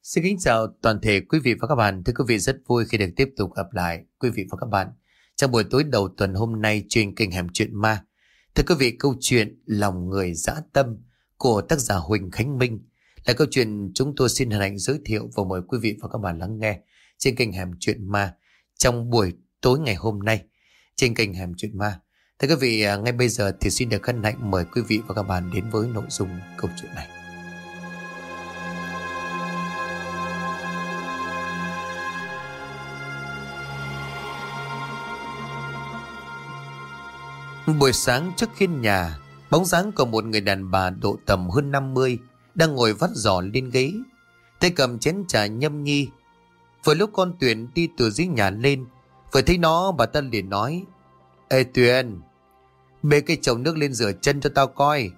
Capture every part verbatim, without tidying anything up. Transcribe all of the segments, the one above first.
Xin kính chào toàn thể quý vị và các bạn. Thưa quý vị, rất vui khi được tiếp tục gặp lại quý vị và các bạn trong buổi tối đầu tuần hôm nay trên kênh Hẻm Chuyện Ma. Thưa quý vị, câu chuyện Lòng Người Dã Tâm của tác giả Huỳnh Khánh Minh là câu chuyện chúng tôi xin hân hạnh giới thiệu và mời quý vị và các bạn lắng nghe trên kênh Hẻm Chuyện Ma trong buổi tối ngày hôm nay trên kênh Hẻm Chuyện Ma. Thưa quý vị, ngay bây giờ thì xin được hân hạnh mời quý vị và các bạn đến với nội dung câu chuyện này. Buổi sáng trước hiên nhà, bóng dáng của một người đàn bà độ tầm hơn năm mươi đang ngồi vắt giỏ lên ghế, tay cầm chén trà nhâm nhi. Vừa lúc con Tuyền đi từ dưới nhà lên, vừa thấy nó bà ta liền nói: "Ê Tuyền, bê cái chậu nước lên rửa chân cho tao coi."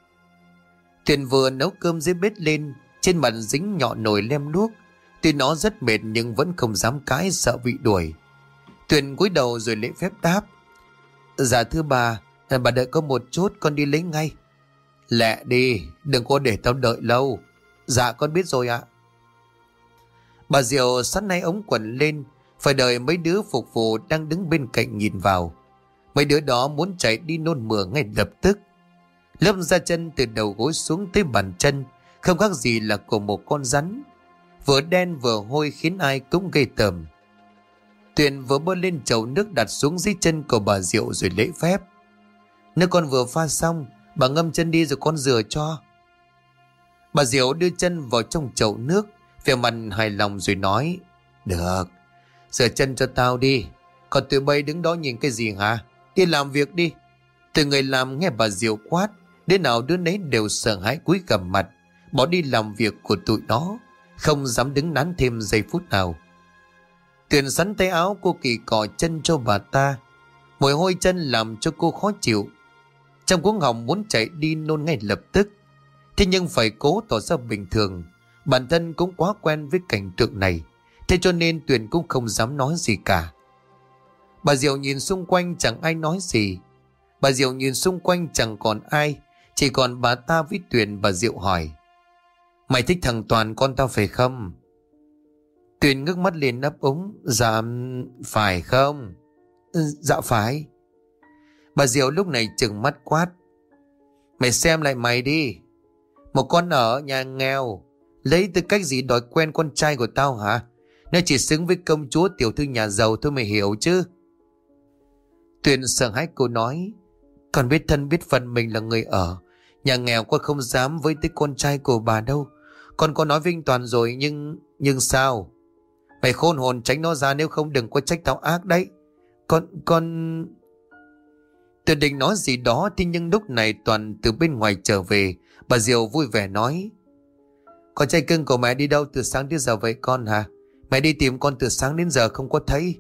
Tuyền vừa nấu cơm dưới bếp lên, trên mặt dính nhọ nồi lem luốc. Tuy nó rất mệt nhưng vẫn không dám cãi, sợ bị đuổi. Tuyền cúi đầu rồi lễ phép đáp: "Dạ thưa bà, bà đợi có một chút, con đi lấy ngay." "Lẹ đi, đừng có để tao đợi lâu." "Dạ con biết rồi ạ." Bà Diệu sắn nay ống quần lên, phải đợi mấy đứa phục vụ đang đứng bên cạnh nhìn vào. Mấy đứa đó muốn chạy đi nôn mửa ngay lập tức. Lớp da chân từ đầu gối xuống tới bàn chân không khác gì là của một con rắn, vừa đen vừa hôi khiến ai cũng ghê tởm. Tuyền vừa bơi lên chậu nước đặt xuống dưới chân của bà Diệu rồi lễ phép: "Nước con vừa pha xong, bà ngâm chân đi rồi con rửa cho." Bà Diệu đưa chân vào trong chậu nước, vẻ mặt hài lòng rồi nói: "Được, rửa chân cho tao đi. Còn tụi bay đứng đó nhìn cái gì hả? Đi làm việc đi." Từ người làm nghe bà Diệu quát, đứa nào đứa nấy đều sợ hãi cúi gằm mặt, bỏ đi làm việc của tụi nó, không dám đứng nán thêm giây phút nào. Tuyền sắn tay áo cô kỳ cọ chân cho bà ta, mùi hôi chân làm cho cô khó chịu. Trong cuống họng muốn chạy đi nôn ngay lập tức, thế nhưng phải cố tỏ ra bình thường. Bản thân cũng quá quen với cảnh tượng này, thế cho nên Tuyền cũng không dám nói gì cả. Bà Diệu nhìn xung quanh chẳng ai nói gì. Bà Diệu nhìn xung quanh chẳng còn ai, chỉ còn bà ta với Tuyền. Bà Diệu hỏi: "Mày thích thằng Toàn con tao phải không?" Tuyền ngước mắt lên ấp úng: "Dạ phải không?" "Ừ, dạ phải." Bà Diệu lúc này trừng mắt quát: "Mày xem lại mày đi. Một con ở nhà nghèo lấy tư cách gì đòi quen con trai của tao hả? Nó chỉ xứng với công chúa tiểu thư nhà giàu thôi, mày hiểu chứ?" Tuyền sợ hãi cô nói: "Con biết thân biết phận mình là người ở nhà nghèo, con không dám với tới con trai của bà đâu. Con có nói với anh Toàn rồi nhưng... Nhưng sao? Mày khôn hồn tránh nó ra, nếu không đừng có trách tao ác đấy. Con... Con... Tuyền định nói gì đó thì nhưng lúc này Toàn từ bên ngoài trở về. Bà Diệu vui vẻ nói: "Con trai cưng của mẹ đi đâu từ sáng đến giờ vậy con hả? Mẹ đi tìm con từ sáng đến giờ không có thấy."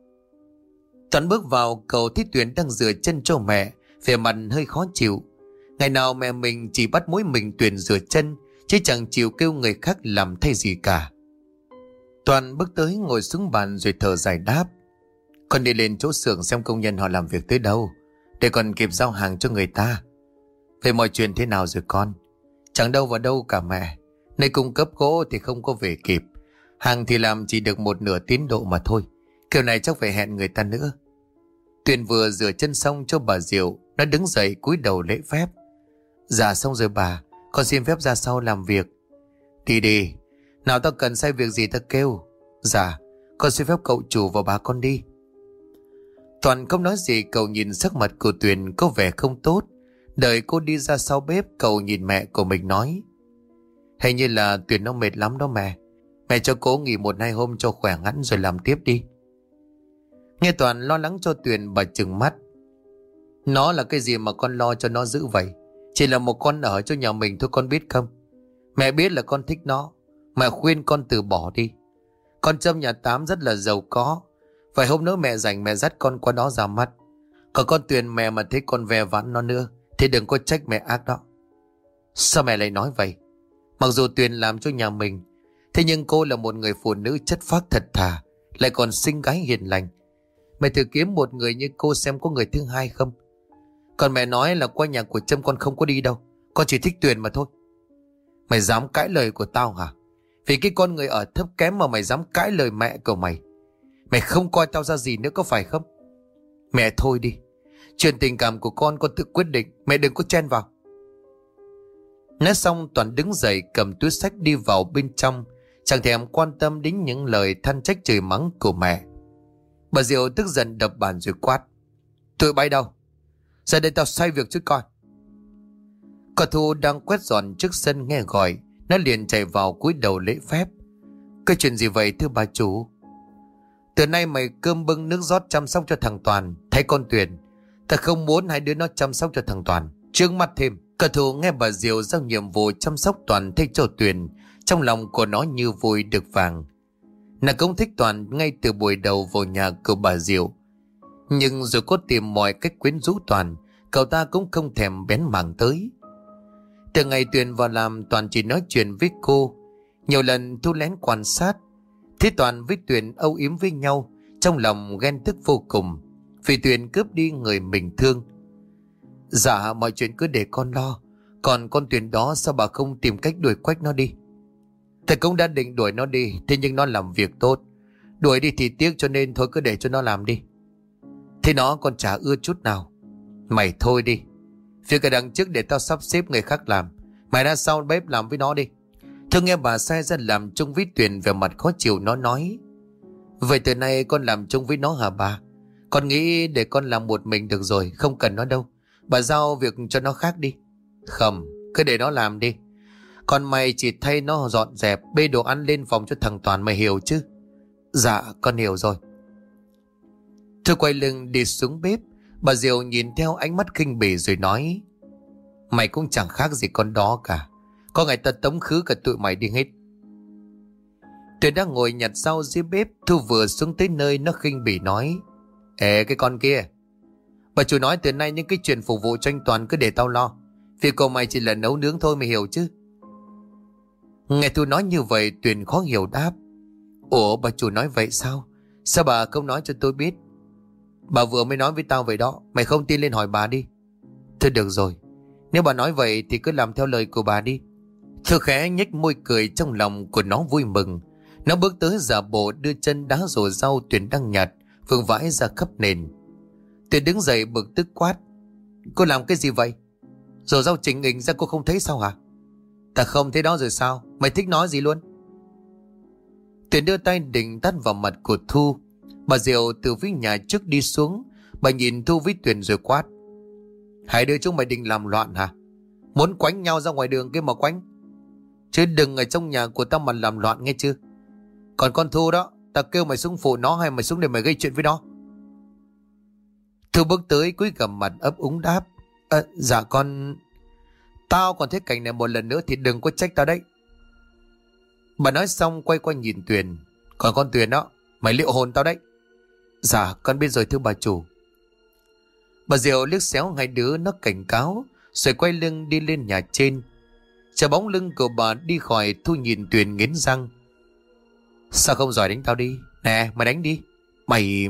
Toàn bước vào cầu thấy Tuyền đang rửa chân cho mẹ, vẻ mặt hơi khó chịu. Ngày nào mẹ mình chỉ bắt mỗi mình Tuyền rửa chân, chứ chẳng chịu kêu người khác làm thay gì cả. Toàn bước tới ngồi xuống bàn rồi thở dài đáp: "Con đi lên chỗ xưởng xem công nhân họ làm việc tới đâu, để còn kịp giao hàng cho người ta. Về mọi chuyện thế nào rồi con?" "Chẳng đâu vào đâu cả mẹ. Nơi cung cấp gỗ thì không có về kịp, hàng thì làm chỉ được một nửa tiến độ mà thôi. Kiểu này chắc phải hẹn người ta nữa." Tuyền vừa rửa chân xong cho bà Diệu, nó đứng dậy cúi đầu lễ phép: "Dạ xong rồi bà, con xin phép ra sau làm việc." "Đi đi, nào tao cần sai việc gì tao kêu." "Dạ, con xin phép cậu chủ và bà con đi." Toàn không nói gì. Cậu nhìn sắc mặt của Tuyền có vẻ không tốt. Đợi cô đi ra sau bếp, cậu nhìn mẹ của mình nói: "Hình như là Tuyền nó mệt lắm đó mẹ. Mẹ cho cố nghỉ một hai hôm cho khỏe hẳn rồi làm tiếp đi." Nghe Toàn lo lắng cho Tuyền, bà trừng mắt: "Nó là cái gì mà con lo cho nó dữ vậy? Chỉ là một con ở cho nhà mình thôi, con biết không? Mẹ biết là con thích nó, mẹ khuyên con từ bỏ đi. Con Trâm nhà Tám rất là giàu có, vài hôm nữa mẹ rảnh mẹ dắt con qua đó ra mắt. Còn con Tuyền, mẹ mà thấy con ve vãn nó nữa thì đừng có trách mẹ ác đó." "Sao mẹ lại nói vậy? Mặc dù Tuyền làm cho nhà mình, thế nhưng cô là một người phụ nữ chất phác thật thà, lại còn xinh gái hiền lành. Mẹ thử kiếm một người như cô xem có người thứ hai không. Còn mẹ nói là qua nhà của Trâm con không có đi đâu, con chỉ thích Tuyền mà thôi." "Mày dám cãi lời của tao hả? Vì cái con người ở thấp kém mà mày dám cãi lời mẹ của mày. Mày không coi tao ra gì nữa có phải không? Mẹ thôi đi. Chuyện tình cảm của con con tự quyết định. Mẹ đừng có chen vào. Nói xong Toàn đứng dậy cầm túi xách đi vào bên trong, chẳng thèm quan tâm đến những lời than trách chửi mắng của mẹ. Bà Diệu tức giận đập bàn rồi quát: Tụi bay đâu? Ra đây tao xoay việc chứ con. Cậu Thu đang quét dọn trước sân nghe gọi, nó liền chạy vào cúi đầu lễ phép. Cái chuyện gì vậy thưa bà chủ? Từ nay mày cơm bưng nước rót chăm sóc cho thằng Toàn. Thấy con Tuyền, ta không muốn hai đứa nó chăm sóc cho thằng Toàn. Trước mắt thêm. Cậu Thu nghe bà Diệu giao nhiệm vụ chăm sóc Toàn thay cho Tuyền, trong lòng của nó như vui được vàng. Nó cũng thích Toàn ngay từ buổi đầu vào nhà của bà Diệu. Nhưng rồi có tìm mọi cách quyến rũ Toàn, cậu ta cũng không thèm bén mảng tới. Từ ngày Tuyền vào làm, Toàn chỉ nói chuyện với cô. Nhiều lần Thu lén quan sát, thấy Toàn với Tuyền âu yếm với nhau, trong lòng ghen tức vô cùng, vì Tuyền cướp đi người mình thương. Dạ mọi chuyện cứ để con lo. Còn con Tuyền đó sao bà không tìm cách đuổi quách nó đi? Thầy cũng đã định đuổi nó đi, thế nhưng nó làm việc tốt. Đuổi đi thì tiếc, cho nên thôi cứ để cho nó làm đi. Thế nó còn chả ưa chút nào. Mày thôi đi. Việc ở đằng trước để tao sắp xếp người khác làm. Mày ra sau bếp làm với nó đi. Thương nghe bà sai ra làm chung với Tuyền, về mặt khó chịu nó nói: Vậy từ nay con làm chung với nó hả bà? Con nghĩ để con làm một mình được rồi, không cần nó đâu. Bà giao việc cho nó khác đi. Không, cứ để nó làm đi. Còn mày chỉ thay nó dọn dẹp, bê đồ ăn lên phòng cho thằng Toàn, mày hiểu chứ? Dạ con hiểu rồi. Thư quay lưng đi xuống bếp. Bà Diệu nhìn theo ánh mắt khinh bỉ rồi nói: Mày cũng chẳng khác gì con đó cả. Có ngày ta tống khứ cả tụi mày đi hết. Tuyền đang ngồi nhặt rau dưới bếp. Thu vừa xuống tới nơi nó khinh bỉ nói: Ê cái con kia, bà chủ nói từ nay những cái chuyện phục vụ cho anh Toàn cứ để tao lo. Việc của mày chỉ là nấu nướng thôi, mày hiểu chứ? Nghe Thu nói như vậy, Tuyền khó hiểu đáp: Ủa bà chủ nói vậy sao? Sao bà không nói cho tôi biết? Bà vừa mới nói với tao vậy đó. Mày không tin lên hỏi bà đi. Thôi được rồi, nếu bà nói vậy thì cứ làm theo lời của bà đi. Thư khẽ nhếch môi cười, trong lòng của nó vui mừng. Nó bước tới giả bộ đưa chân đá rổ rau Tuyền đang nhặt, vương vãi ra khắp nền. Tuyền đứng dậy bực tức quát: Cô làm cái gì vậy? Rổ rau chỉnh hình ra cô không thấy sao hả? Ta không thấy đó rồi sao? Mày thích nói gì luôn? Tuyền đưa tay định tát vào mặt của Thu. Bà Diệu từ phía nhà trước đi xuống. Bà nhìn Thu với Tuyền rồi quát: Hai đứa chúng mày định làm loạn hả? Muốn quánh nhau ra ngoài đường kia mà quánh, chứ đừng ở trong nhà của tao mà làm loạn nghe chưa? Còn con Thu đó, tao kêu mày xuống phụ nó hay mày xuống để mày gây chuyện với nó? Thu bước tới cúi gằm mặt ấp úng đáp: à, Dạ con... Tao còn thấy cảnh này một lần nữa thì đừng có trách tao đấy. Bà nói xong quay qua nhìn Tuyền: Còn con Tuyền đó, mày liệu hồn tao đấy. Dạ con biết rồi thưa bà chủ. Bà Diệu liếc xéo hai đứa nó cảnh cáo, rồi quay lưng đi lên nhà trên. Chờ bóng lưng của bà đi khỏi, Thu nhìn Tuyền nghiến răng: Sao không giỏi đánh tao đi? Nè mày đánh đi. Mày...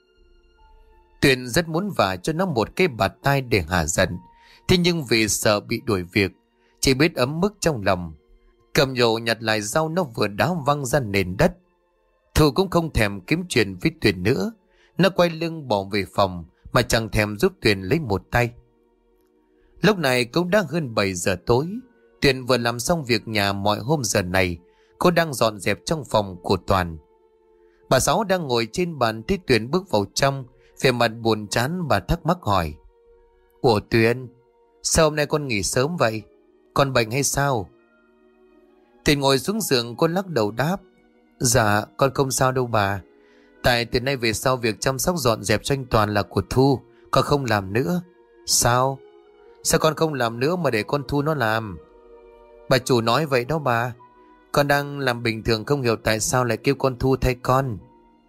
Tuyền rất muốn vả cho nó một cái bạt tai để hả giận. Thế nhưng vì sợ bị đuổi việc, chỉ biết ấm mức trong lòng. Cầm nhổ nhặt lại rau nó vừa đá văng ra nền đất. Thu cũng không thèm kiếm chuyện với Tuyền nữa. Nó quay lưng bỏ về phòng mà chẳng thèm giúp Tuyền lấy một tay. Lúc này cũng đã hơn bảy giờ tối. Tuyền vừa làm xong việc nhà mọi hôm giờ này. Cô đang dọn dẹp trong phòng của Toàn. Bà Sáu đang ngồi trên bàn thấy Tuyền bước vào trong, vẻ mặt buồn chán. Bà thắc mắc hỏi: Ủa Tuyền, sao hôm nay con nghỉ sớm vậy? Con bệnh hay sao? Tuyền ngồi xuống giường, cô lắc đầu đáp: Dạ con không sao đâu bà. Tại từ nay về sau việc chăm sóc dọn dẹp cho anh Toàn là của Thu, con không làm nữa. Sao? Sao con không làm nữa mà để con Thu nó làm? Bà chủ nói vậy đó bà. Con đang làm bình thường, không hiểu tại sao lại kêu con Thu thay con.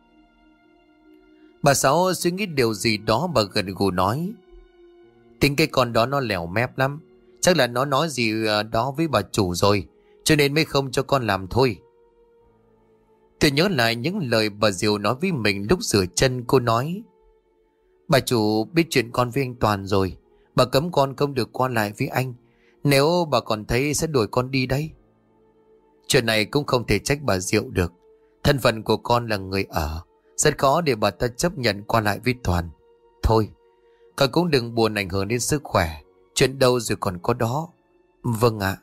Bà Sáu suy nghĩ điều gì đó, bà gật gù nói: Tính cái con đó nó lèo mép lắm. Chắc là nó nói gì đó với bà chủ rồi, cho nên mới không cho con làm thôi. Tôi nhớ lại những lời bà Diệu nói với mình lúc rửa chân. Cô nói: Bà chủ biết chuyện con với anh Toàn rồi. Bà cấm con không được qua lại với anh. Nếu bà còn thấy sẽ đuổi con đi đấy. Chuyện này cũng không thể trách bà Diệu được. Thân phận của con là người ở, rất khó để bà ta chấp nhận qua lại với Toàn. Thôi, con cũng đừng buồn ảnh hưởng đến sức khỏe. Chuyện đâu rồi còn có đó. Vâng ạ.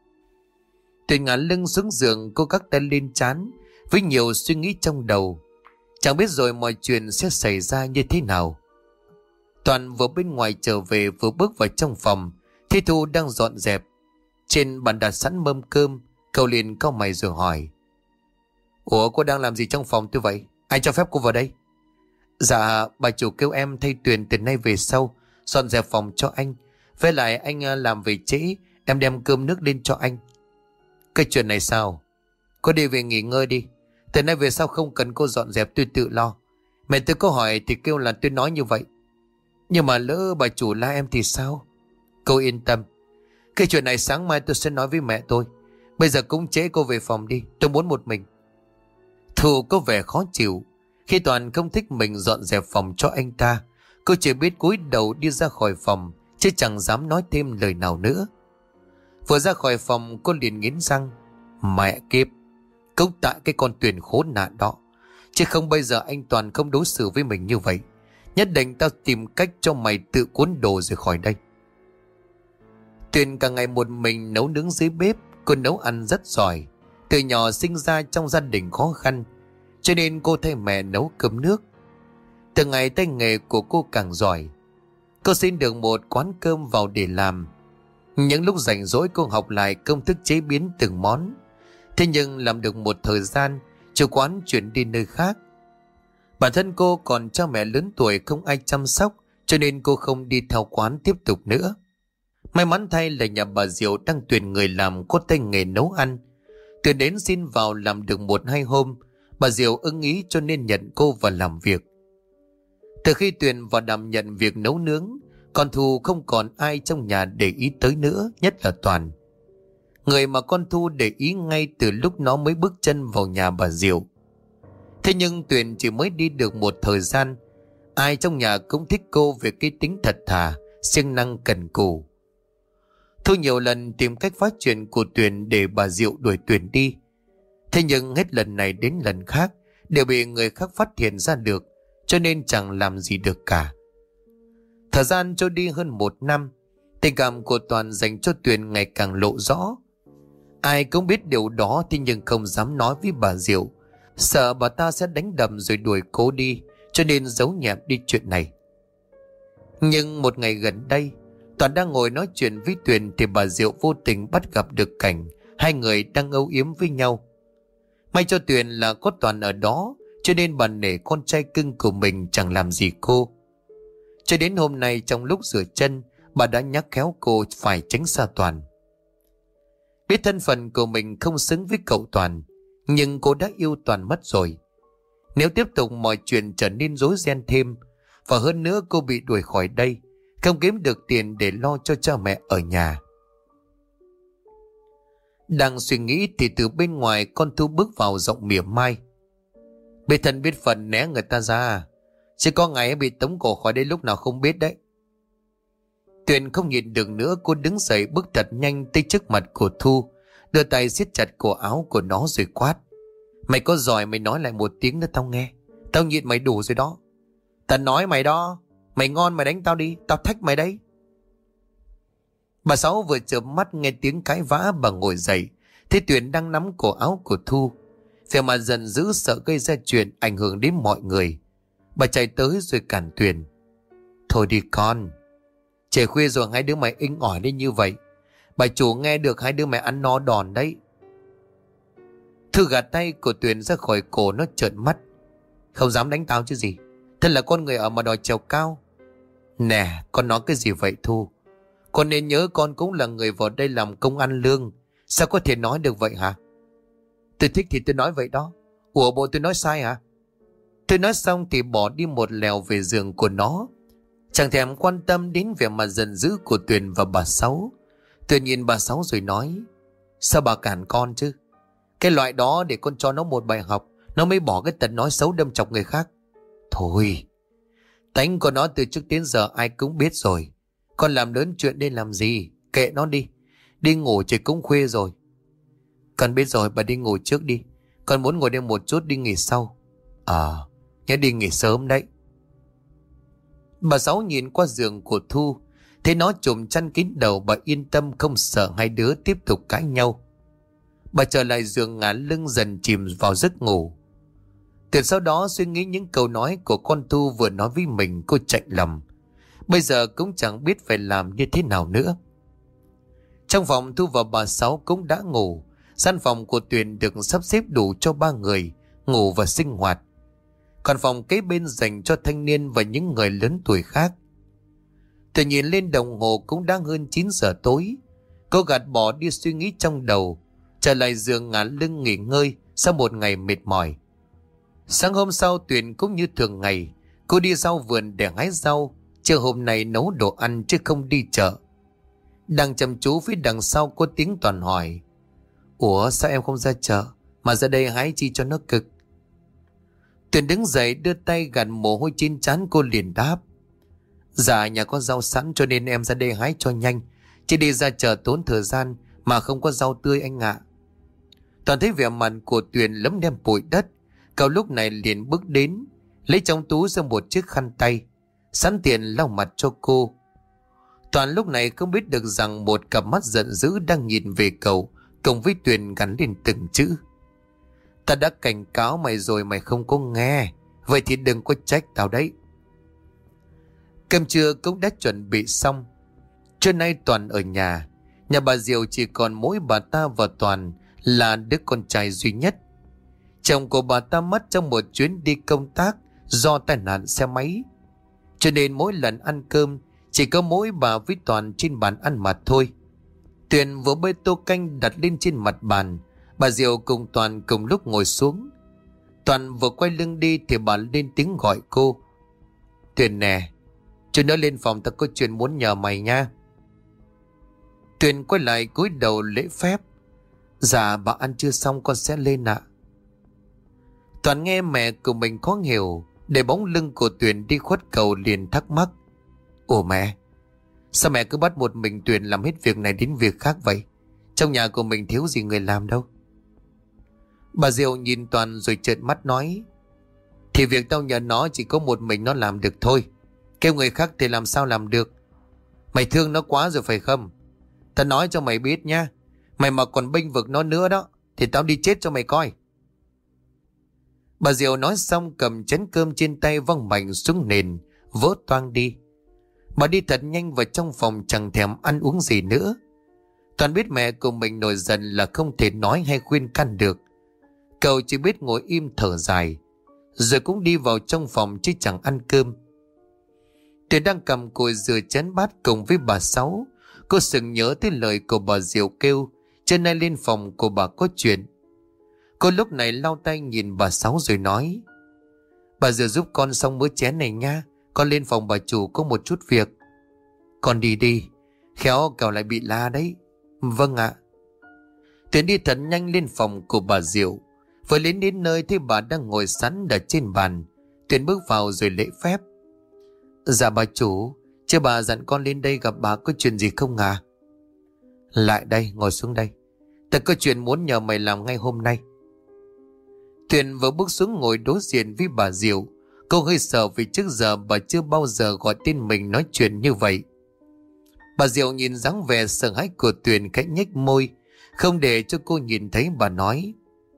Tuyền ngả lưng xuống giường, cô gác tay lên trán với nhiều suy nghĩ trong đầu. Chẳng biết rồi mọi chuyện sẽ xảy ra như thế nào. Toàn vừa bên ngoài trở về vừa bước vào trong phòng. Thi Thu đang dọn dẹp. Trên bàn đặt sẵn mâm cơm. Cậu liền cau mày rồi hỏi: Ủa, cô đang làm gì trong phòng tôi vậy? Ai cho phép cô vào đây? Dạ, bà chủ kêu em thay Tuyền từ nay về sau dọn dẹp phòng cho anh. Với lại anh làm về trễ, em đem cơm nước lên cho anh. Cái chuyện này sao? Cô đi về nghỉ ngơi đi. Từ nay về sau không cần cô dọn dẹp, tôi tự lo. Mẹ tôi có hỏi thì kêu là tôi nói như vậy. Nhưng mà lỡ bà chủ la em thì sao? Cô yên tâm. Cái chuyện này sáng mai tôi sẽ nói với mẹ tôi. Bây giờ cũng trễ, cô về phòng đi. Tôi muốn một mình. Thu có vẻ khó chịu. Khi Toàn không thích mình dọn dẹp phòng cho anh ta, cô chỉ biết cúi đầu đi ra khỏi phòng, chứ chẳng dám nói thêm lời nào nữa. Vừa ra khỏi phòng cô liền nghiến răng: Mẹ kiếp, cũng tại cái con Tuyền khốn nạn đó. Chứ không bây giờ anh Toàn không đối xử với mình như vậy. Nhất định tao tìm cách cho mày tự cuốn đồ rồi khỏi đây. Tuyền cả ngày một mình nấu nướng dưới bếp. Cô nấu ăn rất giỏi. Từ nhỏ sinh ra trong gia đình khó khăn, cho nên cô thay mẹ nấu cơm nước. Từ ngày tay nghề của cô càng giỏi. Cô xin được một quán cơm vào để làm. Những lúc rảnh rỗi cô học lại công thức chế biến từng món. Thế nhưng làm được một thời gian, chủ quán chuyển đi nơi khác. Bản thân cô còn cha mẹ lớn tuổi không ai chăm sóc, cho nên cô không đi theo quán tiếp tục nữa. May mắn thay là nhà bà Diệu đang tuyển người làm có tay nghề nấu ăn. Tuyển đến xin vào làm được một hai hôm, bà Diệu ưng ý cho nên nhận cô vào làm việc. Từ khi Tuyền vào đảm nhận việc nấu nướng, con Thu không còn ai trong nhà để ý tới nữa, nhất là Toàn. Người mà con Thu để ý ngay từ lúc nó mới bước chân vào nhà bà Diệu. Thế nhưng Tuyền chỉ mới đi được một thời gian, ai trong nhà cũng thích cô về cái tính thật thà, siêng năng cần cù. Thu nhiều lần tìm cách phá chuyện của Tuyền để bà Diệu đuổi Tuyền đi. Thế nhưng hết lần này đến lần khác đều bị người khác phát hiện ra được, cho nên chẳng làm gì được cả. Thời gian trôi đi hơn một năm, tình cảm của Toàn dành cho Tuyền ngày càng lộ rõ. Ai cũng biết điều đó, thế nhưng không dám nói với bà Diệu, sợ bà ta sẽ đánh đập rồi đuổi cô đi, cho nên giấu nhẹm đi chuyện này. Nhưng một ngày gần đây, Toàn đang ngồi nói chuyện với Tuyền thì bà Diệu vô tình bắt gặp được cảnh hai người đang âu yếm với nhau. May cho Tuyền là có Toàn ở đó, cho nên bà nể con trai cưng của mình chẳng làm gì cô. Cho đến hôm nay trong lúc rửa chân, bà đã nhắc khéo cô phải tránh xa Toàn. Biết thân phận của mình không xứng với cậu Toàn, nhưng cô đã yêu Toàn mất rồi. Nếu tiếp tục mọi chuyện trở nên rối ren thêm, và hơn nữa cô bị đuổi khỏi đây, không kiếm được tiền để lo cho cha mẹ ở nhà. Đang suy nghĩ thì từ bên ngoài con Thu bước vào giọng mỉa mai: Biết thân biết phận né người ta ra, chứ có ngày bị tống cổ khỏi đây lúc nào không biết đấy. Tuyền không nhịn được nữa, cô đứng dậy bước thật nhanh tới trước mặt của Thu, đưa tay siết chặt cổ áo của nó rồi quát: Mày có giỏi mày nói lại một tiếng nữa tao nghe. Tao nhịn mày đủ rồi đó. Tao nói mày đó, mày ngon mày đánh tao đi, tao thách mày đấy. Bà Sáu vừa chợp mắt nghe tiếng cãi vã, bà ngồi dậy, thấy Tuyền đang nắm cổ áo của Thu, vẻ mặt giận dữ sợ gây ra chuyện ảnh hưởng đến mọi người. Bà chạy tới rồi cản Tuyền: Thôi đi con, trời khuya rồi hai đứa mày inh ỏi đến như vậy, bà chủ nghe được hai đứa mày ăn no đòn đấy. Thư gạt tay của Tuyền ra khỏi cổ, nó trợn mắt: Không dám đánh tao chứ gì, thân là con người ở mà đòi trèo cao. Nè, con nói cái gì vậy Thu? Con nên nhớ con cũng là người vào đây làm công ăn lương, sao có thể nói được vậy hả? Tôi thích thì tôi nói vậy đó. Ủa bộ tôi nói sai hả? Tôi nói xong thì bỏ đi một lèo về giường của nó, chẳng thèm quan tâm đến vẻ mặt giận dữ của Tuyền và bà Sáu. Tuyền nhìn bà Sáu rồi nói: Sao bà cản con chứ? Cái loại đó để con cho nó một bài học, nó mới bỏ cái tật nói xấu đâm chọc người khác. Thôi, tánh của nó từ trước đến giờ ai cũng biết rồi. Con làm lớn chuyện nên làm gì? Kệ nó đi. Đi ngủ trời cũng khuya rồi. Con biết rồi, bà đi ngủ trước đi. Con muốn ngồi đây một chút đi nghỉ sau. Ờ, nhớ đi nghỉ sớm đấy. Bà Sáu nhìn qua giường của Thu, thấy nó trùm chăn kín đầu, bà yên tâm không sợ hai đứa tiếp tục cãi nhau. Bà trở lại giường ngả lưng dần chìm vào giấc ngủ. Từ sau đó suy nghĩ những câu nói của con Thu vừa nói với mình, cô chạnh lòng. Bây giờ cũng chẳng biết phải làm như thế nào nữa. Trong phòng Thu và bà Sáu cũng đã ngủ. Gian phòng của Tuyền được sắp xếp đủ cho ba người ngủ và sinh hoạt. Còn phòng kế bên dành cho thanh niên và những người lớn tuổi khác. Tuyền nhìn lên đồng hồ cũng đã hơn chín giờ tối. Cô gạt bỏ đi suy nghĩ trong đầu, trở lại giường ngả lưng nghỉ ngơi sau một ngày mệt mỏi. Sáng hôm sau Tuyền cũng như thường ngày, cô đi sau vườn để hái rau. Trưa hôm nay nấu đồ ăn chứ không đi chợ. Đang chăm chú phía đằng sau có tiếng Toàn hỏi: Ủa sao em không ra chợ mà ra đây hái chi cho nó cực? Tuyền đứng dậy đưa tay gạt mồ hôi trên trán, cô liền đáp: Dạ nhà có rau sẵn cho nên em ra đây hái cho nhanh, chứ đi ra chợ tốn thời gian mà không có rau tươi anh ạ. Toàn thấy vẻ mặt của Tuyền lấm lem bụi đất. Cậu lúc này liền bước đến, lấy trong túi ra một chiếc khăn tay, sẵn tiện lau mặt cho cô. Toàn lúc này không biết được rằng một cặp mắt giận dữ đang nhìn về cậu, cùng với Tuyền gắn lên từng chữ: Ta đã cảnh cáo mày rồi mày không có nghe, vậy thì đừng có trách tao đấy. Cơm trưa cũng đã chuẩn bị xong. Trưa nay Toàn ở nhà. Nhà bà Diệu chỉ còn mỗi bà ta và Toàn là đứa con trai duy nhất. Chồng của bà ta mất trong một chuyến đi công tác do tai nạn xe máy, cho nên mỗi lần ăn cơm chỉ có mỗi bà với Toàn trên bàn ăn mà thôi. Tuyền vừa bê tô canh đặt lên trên mặt bàn. Bà Diệu cùng Toàn cùng lúc ngồi xuống. Toàn vừa quay lưng đi thì bà lên tiếng gọi cô: Tuyền nè, chút nữa lên phòng ta có chuyện muốn nhờ mày nha. Tuyền quay lại cúi đầu lễ phép: Dạ bà ăn chưa xong con sẽ lên ạ. Toàn nghe mẹ của mình khó hiểu, để bóng lưng của Tuyền đi khuất cầu liền thắc mắc: Ủa mẹ, sao mẹ cứ bắt một mình Tuyền làm hết việc này đến việc khác vậy? Trong nhà của mình thiếu gì người làm đâu. Bà Diệu nhìn Toàn rồi trợn mắt nói: Thì việc tao nhờ nó chỉ có một mình nó làm được thôi, kêu người khác thì làm sao làm được. Mày thương nó quá rồi phải không? Tao nói cho mày biết nha, mày mà còn bênh vực nó nữa đó thì tao đi chết cho mày coi. Bà Diệu nói xong cầm chén cơm trên tay văng mạnh xuống nền, vỡ toang đi. Bà đi thật nhanh vào trong phòng, chẳng thèm ăn uống gì nữa. Toàn biết mẹ của mình nổi giận là không thể nói hay khuyên can được. Cậu chỉ biết ngồi im thở dài, rồi cũng đi vào trong phòng chứ chẳng ăn cơm. Tuyền đang cầm cùi rửa chén bát cùng với bà Sáu. Cô sừng nhớ tới lời của bà Diệu kêu trưa nay lên phòng của bà có chuyện. Cô lúc này lau tay nhìn bà Sáu rồi nói: Bà rửa giúp con xong bữa chén này nha, con lên phòng bà chủ có một chút việc. Con đi đi, khéo cậu lại bị la đấy. Vâng ạ. Tuyền đi thật nhanh lên phòng của bà Diệu. Vừa đến đến nơi thì bà đang ngồi sẵn ở trên bàn. Tuyền bước vào rồi lễ phép: Dạ bà chủ, chứ bà dặn con lên đây gặp bà có chuyện gì không à? Lại đây, ngồi xuống đây. Ta có chuyện muốn nhờ mày làm ngay hôm nay. Tuyền vừa bước xuống ngồi đối diện với bà Diệu. Cô hơi sợ vì trước giờ bà chưa bao giờ gọi tên mình nói chuyện như vậy. Bà Diệu nhìn dáng vẻ sợ hãi của Tuyền khẽ nhếch môi, không để cho cô nhìn thấy. Bà nói: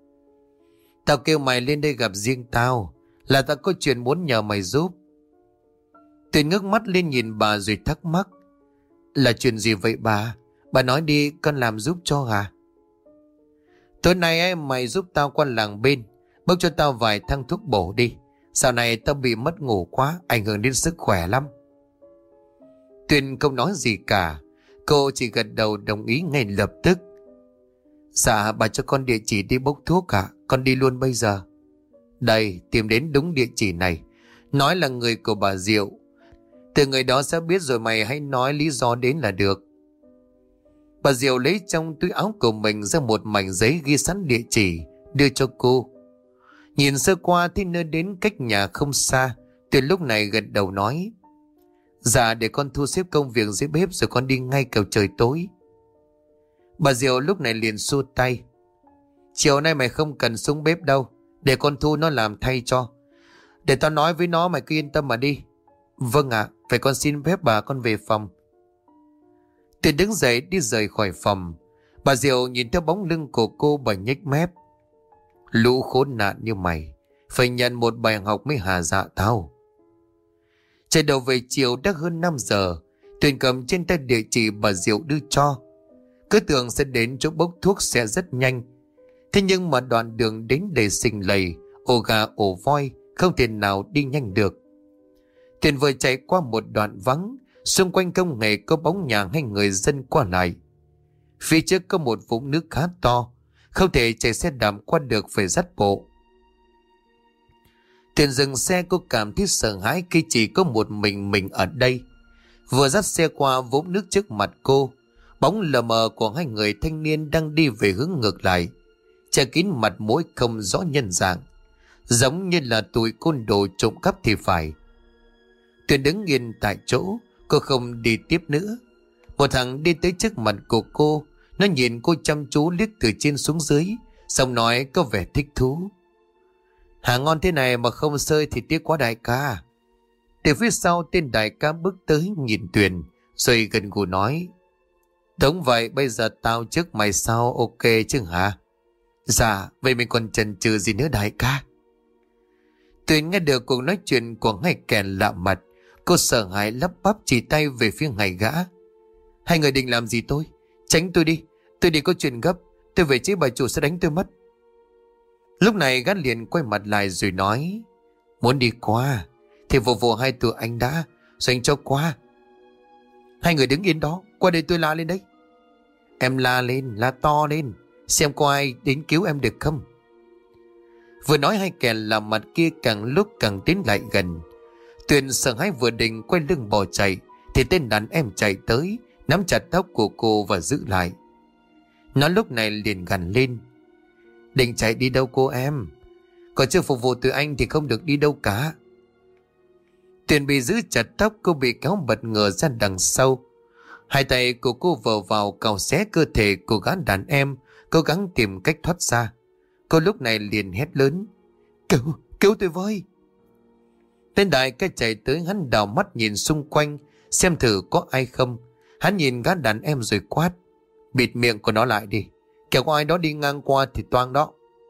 Tao kêu mày lên đây gặp riêng tao, là tao có chuyện muốn nhờ mày giúp. Tuyền ngước mắt lên nhìn bà rồi thắc mắc: Là chuyện gì vậy bà? Bà nói đi, con làm giúp cho hả? Tối nay ấy, mày giúp tao qua làng bên, bốc cho tao vài thang thuốc bổ đi. Dạo này tao bị mất ngủ quá, ảnh hưởng đến sức khỏe lắm. Tuyền không nói gì cả. Cô chỉ gật đầu đồng ý ngay lập tức. Dạ bà cho con địa chỉ đi bốc thuốc à? Con đi luôn bây giờ. Đây, tìm đến đúng địa chỉ này. Nói là người của bà Diệu. Từ người đó sẽ biết rồi mày hãy nói lý do đến là được. Bà Diệu lấy trong túi áo của mình ra một mảnh giấy ghi sẵn địa chỉ, đưa cho cô. Nhìn sơ qua thì nơi đến cách nhà không xa. Tuyền lúc này gật đầu nói: Dạ để con thu xếp công việc dưới bếp rồi con đi ngay cầu trời tối. Bà Diệu lúc này liền xua tay: Chiều nay mày không cần xuống bếp đâu, để con Thu nó làm thay cho. Để tao nói với nó, mày cứ yên tâm mà đi. Vâng ạ, phải con xin phép bà con về phòng. Tuyền đứng dậy đi rời khỏi phòng. Bà Diệu nhìn theo bóng lưng của cô, bà nhếch mép. Lũ khốn nạn như mày phải nhận một bài học mới hà dạ tao. Trời đầu về chiều đã hơn năm giờ. Tuyền cầm trên tay địa chỉ bà Diệu đưa cho. Cứ tưởng sẽ đến chỗ bốc thuốc sẽ rất nhanh. Thế nhưng mà đoạn đường đến đầy sình lầy, ổ gà ổ voi, không thể nào đi nhanh được. Tuyền vừa chạy qua một đoạn vắng, xung quanh không hề có bóng nhà hay người dân qua lại. Phía trước có một vũng nước khá to, không thể chạy xe đạp qua được, phải dắt bộ. Tuyền dừng xe, cô cảm thấy sợ hãi khi chỉ có một mình mình ở đây. Vừa dắt xe qua vũng nước trước mặt cô, bóng lờ mờ của hai người thanh niên đang đi về hướng ngược lại, che kín mặt mũi không rõ nhân dạng, giống như là tụi côn đồ trộm cắp thì phải. Tuyền đứng yên tại chỗ, cô không đi tiếp nữa. Một thằng đi tới trước mặt của cô, nó nhìn cô chăm chú liếc từ trên xuống dưới, xong nói có vẻ thích thú. Hàng ngon thế này mà không sơi thì tiếc quá đại ca. Từ phía sau tên đại ca bước tới nhìn Tuyền, rồi gần gù nói: Đúng vậy, bây giờ tao trước mày sau, ok chứ hả? Dạ, vậy mình còn chần chừ gì nữa đại ca? Tuyền nghe được cuộc nói chuyện của hai kẻ lạ mặt, cô sợ hãi lắp bắp chỉ tay về phía hai gã. Hai người định làm gì tôi? Tránh tôi đi, tôi đi có chuyện gấp, tôi về chứ bà chủ sẽ đánh tôi mất. Lúc này gã liền quay mặt lại rồi nói: Muốn đi qua thì vụ vụ hai tụi anh đã, rồi anh cho qua. Hai người đứng yên đó, qua đây tôi la lên đấy. Em la lên, la to lên, xem có ai đến cứu em được không. Vừa nói hai kẻ làm mặt kia càng lúc càng tiến lại gần. Tuyền sợ hãi vừa định quay lưng bỏ chạy thì tên đàn em chạy tới, nắm chặt tóc của cô và giữ lại. Nó lúc này liền gằn lên: Định chạy đi đâu cô em? Còn chưa phục vụ từ anh thì không được đi đâu cả. Tuyền bị giữ chặt tóc, cô bị kéo bật ngửa ra đằng sau. Hai tay của cô vờ vào cào xé cơ thể của gã đàn em, cố gắng tìm cách thoát ra. Cô lúc này liền hét lớn: Cứu, cứu tôi với! Tên đại ca chạy tới, hắn đảo mắt nhìn xung quanh xem thử có ai không. Hắn nhìn gã đàn em rồi quát: Bịt miệng của nó lại đi, kẻo có ai đó đi ngang qua thì toang đó.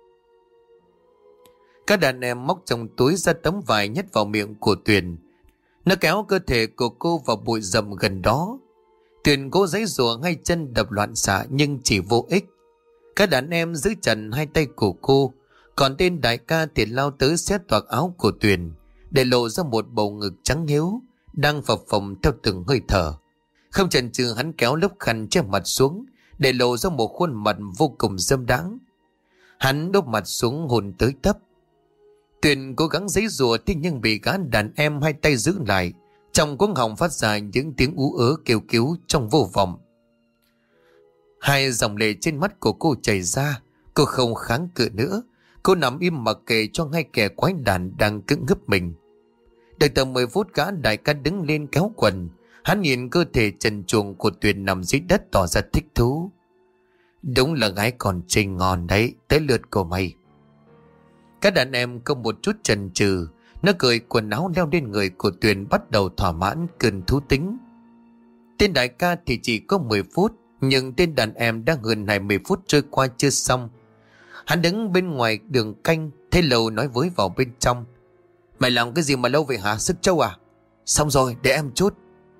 Các đàn em móc trong túi ra tấm vải nhét vào miệng của Tuyền. Nó kéo cơ thể của cô vào bụi rậm gần đó. Tuyền cố giãy giụa, ngay chân đập loạn xạ nhưng chỉ vô ích. Các đàn em giữ chặt hai tay của cô, còn tên đại ca thì lao tới xé toạc áo của Tuyền, để lộ ra một bầu ngực trắng hiếu đang phập phồng theo từng hơi thở. Không chần chừ, hắn kéo lớp khăn che mặt xuống, để lộ ra một khuôn mặt vô cùng dâm đãng. Hắn đốt mặt xuống hôn tới tấp. Tuyền cố gắng giãy giụa thế nhưng bị gã đàn em hai tay giữ lại. Trong cuống họng phát ra những tiếng ú ớ kêu cứu trong vô vọng. Hai dòng lệ trên mắt của cô chảy ra. Cô không kháng cự nữa. Cô nằm im mặc kệ cho hai kẻ quái đản đang cưỡng hấp mình. Được tầm mười phút, gã đại ca đứng lên kéo quần. Hắn nhìn cơ thể trần truồng của Tuyền nằm dưới đất tỏ ra thích thú. Đúng là gái còn trinh ngon đấy, tới lượt của mày. Các đàn em không một chút chần chừ, nó cởi quần áo leo lên người của Tuyền, bắt đầu thỏa mãn cơn thú tính. Tên đại ca thì chỉ có mười phút, nhưng tên đàn em đã hơn hai mươi phút trôi qua chưa xong. Hắn đứng bên ngoài đường canh, thấy Lâu nói với vào bên trong: Mày làm cái gì mà lâu vậy hả, Sức Châu à? Xong rồi, để em chút.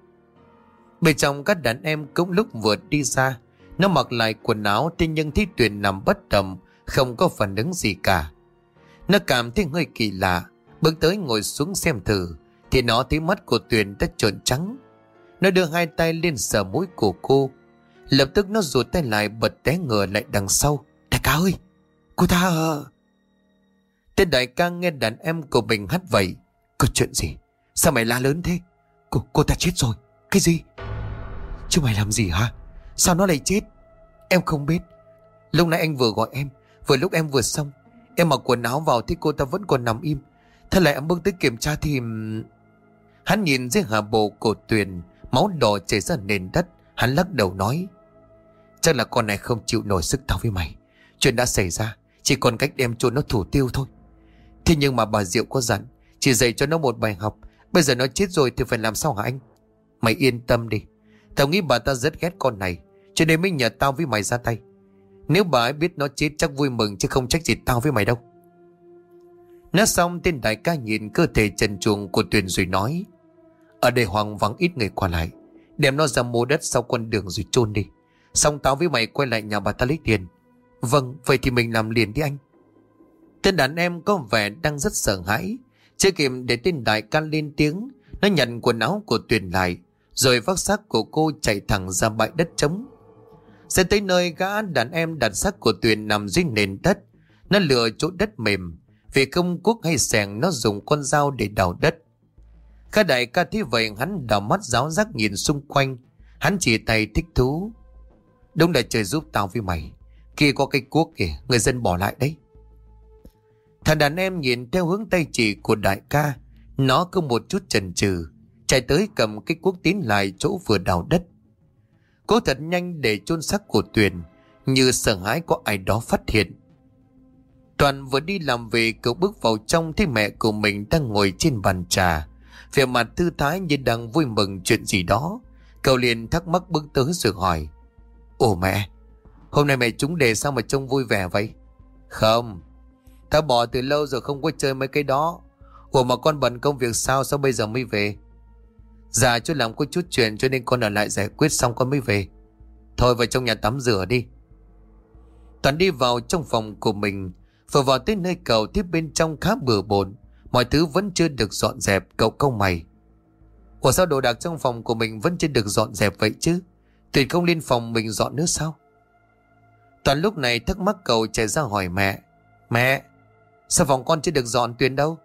Bên trong các đàn em cũng lúc vừa đi ra. Nó mặc lại quần áo, thế nhưng thấy Tuyền nằm bất động, không có phản ứng gì cả. Nó cảm thấy hơi kỳ lạ, bước tới ngồi xuống xem thử, thì nó thấy mắt của Tuyền đã trợn trắng. Nó đưa hai tay lên sờ mũi của cô. Lập tức nó rụt tay lại, bật té ngửa lại đằng sau. Đại ca ơi, cô ta à... Tên đại ca nghe đàn em của mình hắt vậy. Có chuyện gì? Sao mày la lớn thế? Cô, cô ta chết rồi. Cái gì? Chứ mày làm gì hả? Sao nó lại chết? Em không biết. Lúc nãy anh vừa gọi em, vừa lúc em vừa xong, em mặc quần áo vào thì cô ta vẫn còn nằm im. Thế lại em bước tới kiểm tra thì... Hắn nhìn dưới hạ bộ của Tuyền, máu đỏ chảy ra nền đất. Hắn lắc đầu nói: Chắc là con này không chịu nổi sức tao với mày. Chuyện đã xảy ra, chỉ còn cách đem chôn nó thủ tiêu thôi. Thế nhưng mà bà Diệu có dặn, chỉ dạy cho nó một bài học. Bây giờ nó chết rồi thì phải làm sao hả anh? Mày yên tâm đi, tao nghĩ bà ta rất ghét con này, cho nên mới nhờ tao với mày ra tay. Nếu bà ấy biết nó chết chắc vui mừng, chứ không trách gì tao với mày đâu. Nói xong, tên đại ca nhìn cơ thể trần truồng của Tuyền rồi nói: ở đây hoang vắng ít người qua lại, đem nó ra mua đất sau con đường rồi chôn đi. Xong tao với mày quay lại nhà bà ta lấy tiền. Vâng, vậy thì mình làm liền đi anh. Tên đàn em có vẻ đang rất sợ hãi, chưa kịp để tên đại ca lên tiếng, nó nhận quần áo của Tuyền lại, rồi vác xác của cô chạy thẳng ra bãi đất trống. Sẽ tới nơi, gã đàn em đặt xác của Tuyền nằm dưới nền đất. Nó lựa chỗ đất mềm, vì không cuốc hay xẻng nó dùng con dao để đào đất. Khá đại ca thấy vậy, hắn đảo mắt giáo giác nhìn xung quanh, hắn chỉ tay thích thú: đúng là trời giúp tao với mày, kia có cây cuốc kìa, người dân bỏ lại đấy. Thằng đàn em nhìn theo hướng tay chỉ của đại ca, nó có một chút chần chừ, chạy tới cầm cái cuốc tiến lại chỗ vừa đào đất. Cố thật nhanh để chôn xác của Tuyền, như sợ hãi có ai đó phát hiện. Toàn vừa đi làm về, cậu bước vào trong thấy mẹ của mình đang ngồi trên bàn trà, vẻ mặt thư thái như đang vui mừng chuyện gì đó. Cậu liền thắc mắc bước tới rồi hỏi: ồ mẹ, hôm nay mẹ trúng đề sao mà trông vui vẻ vậy? Không, tao bỏ từ lâu rồi, không có chơi mấy cái đó. Ủa mà con bận công việc sao, sao bây giờ mới về? Dạ chú làm có chút chuyện cho nên con ở lại giải quyết xong con mới về. Thôi vào trong nhà tắm rửa đi. Toàn đi vào trong phòng của mình, vừa vào tới nơi cậu tiếp bên trong khá bừa bộn, mọi thứ vẫn chưa được dọn dẹp. Cậu cau mày: ủa sao đồ đạc trong phòng của mình vẫn chưa được dọn dẹp vậy chứ? Tuyền không lên phòng mình dọn nữa sao? Toàn lúc này thắc mắc, cậu chạy ra hỏi mẹ: mẹ, sao phòng con chưa được dọn, Tuyền đâu?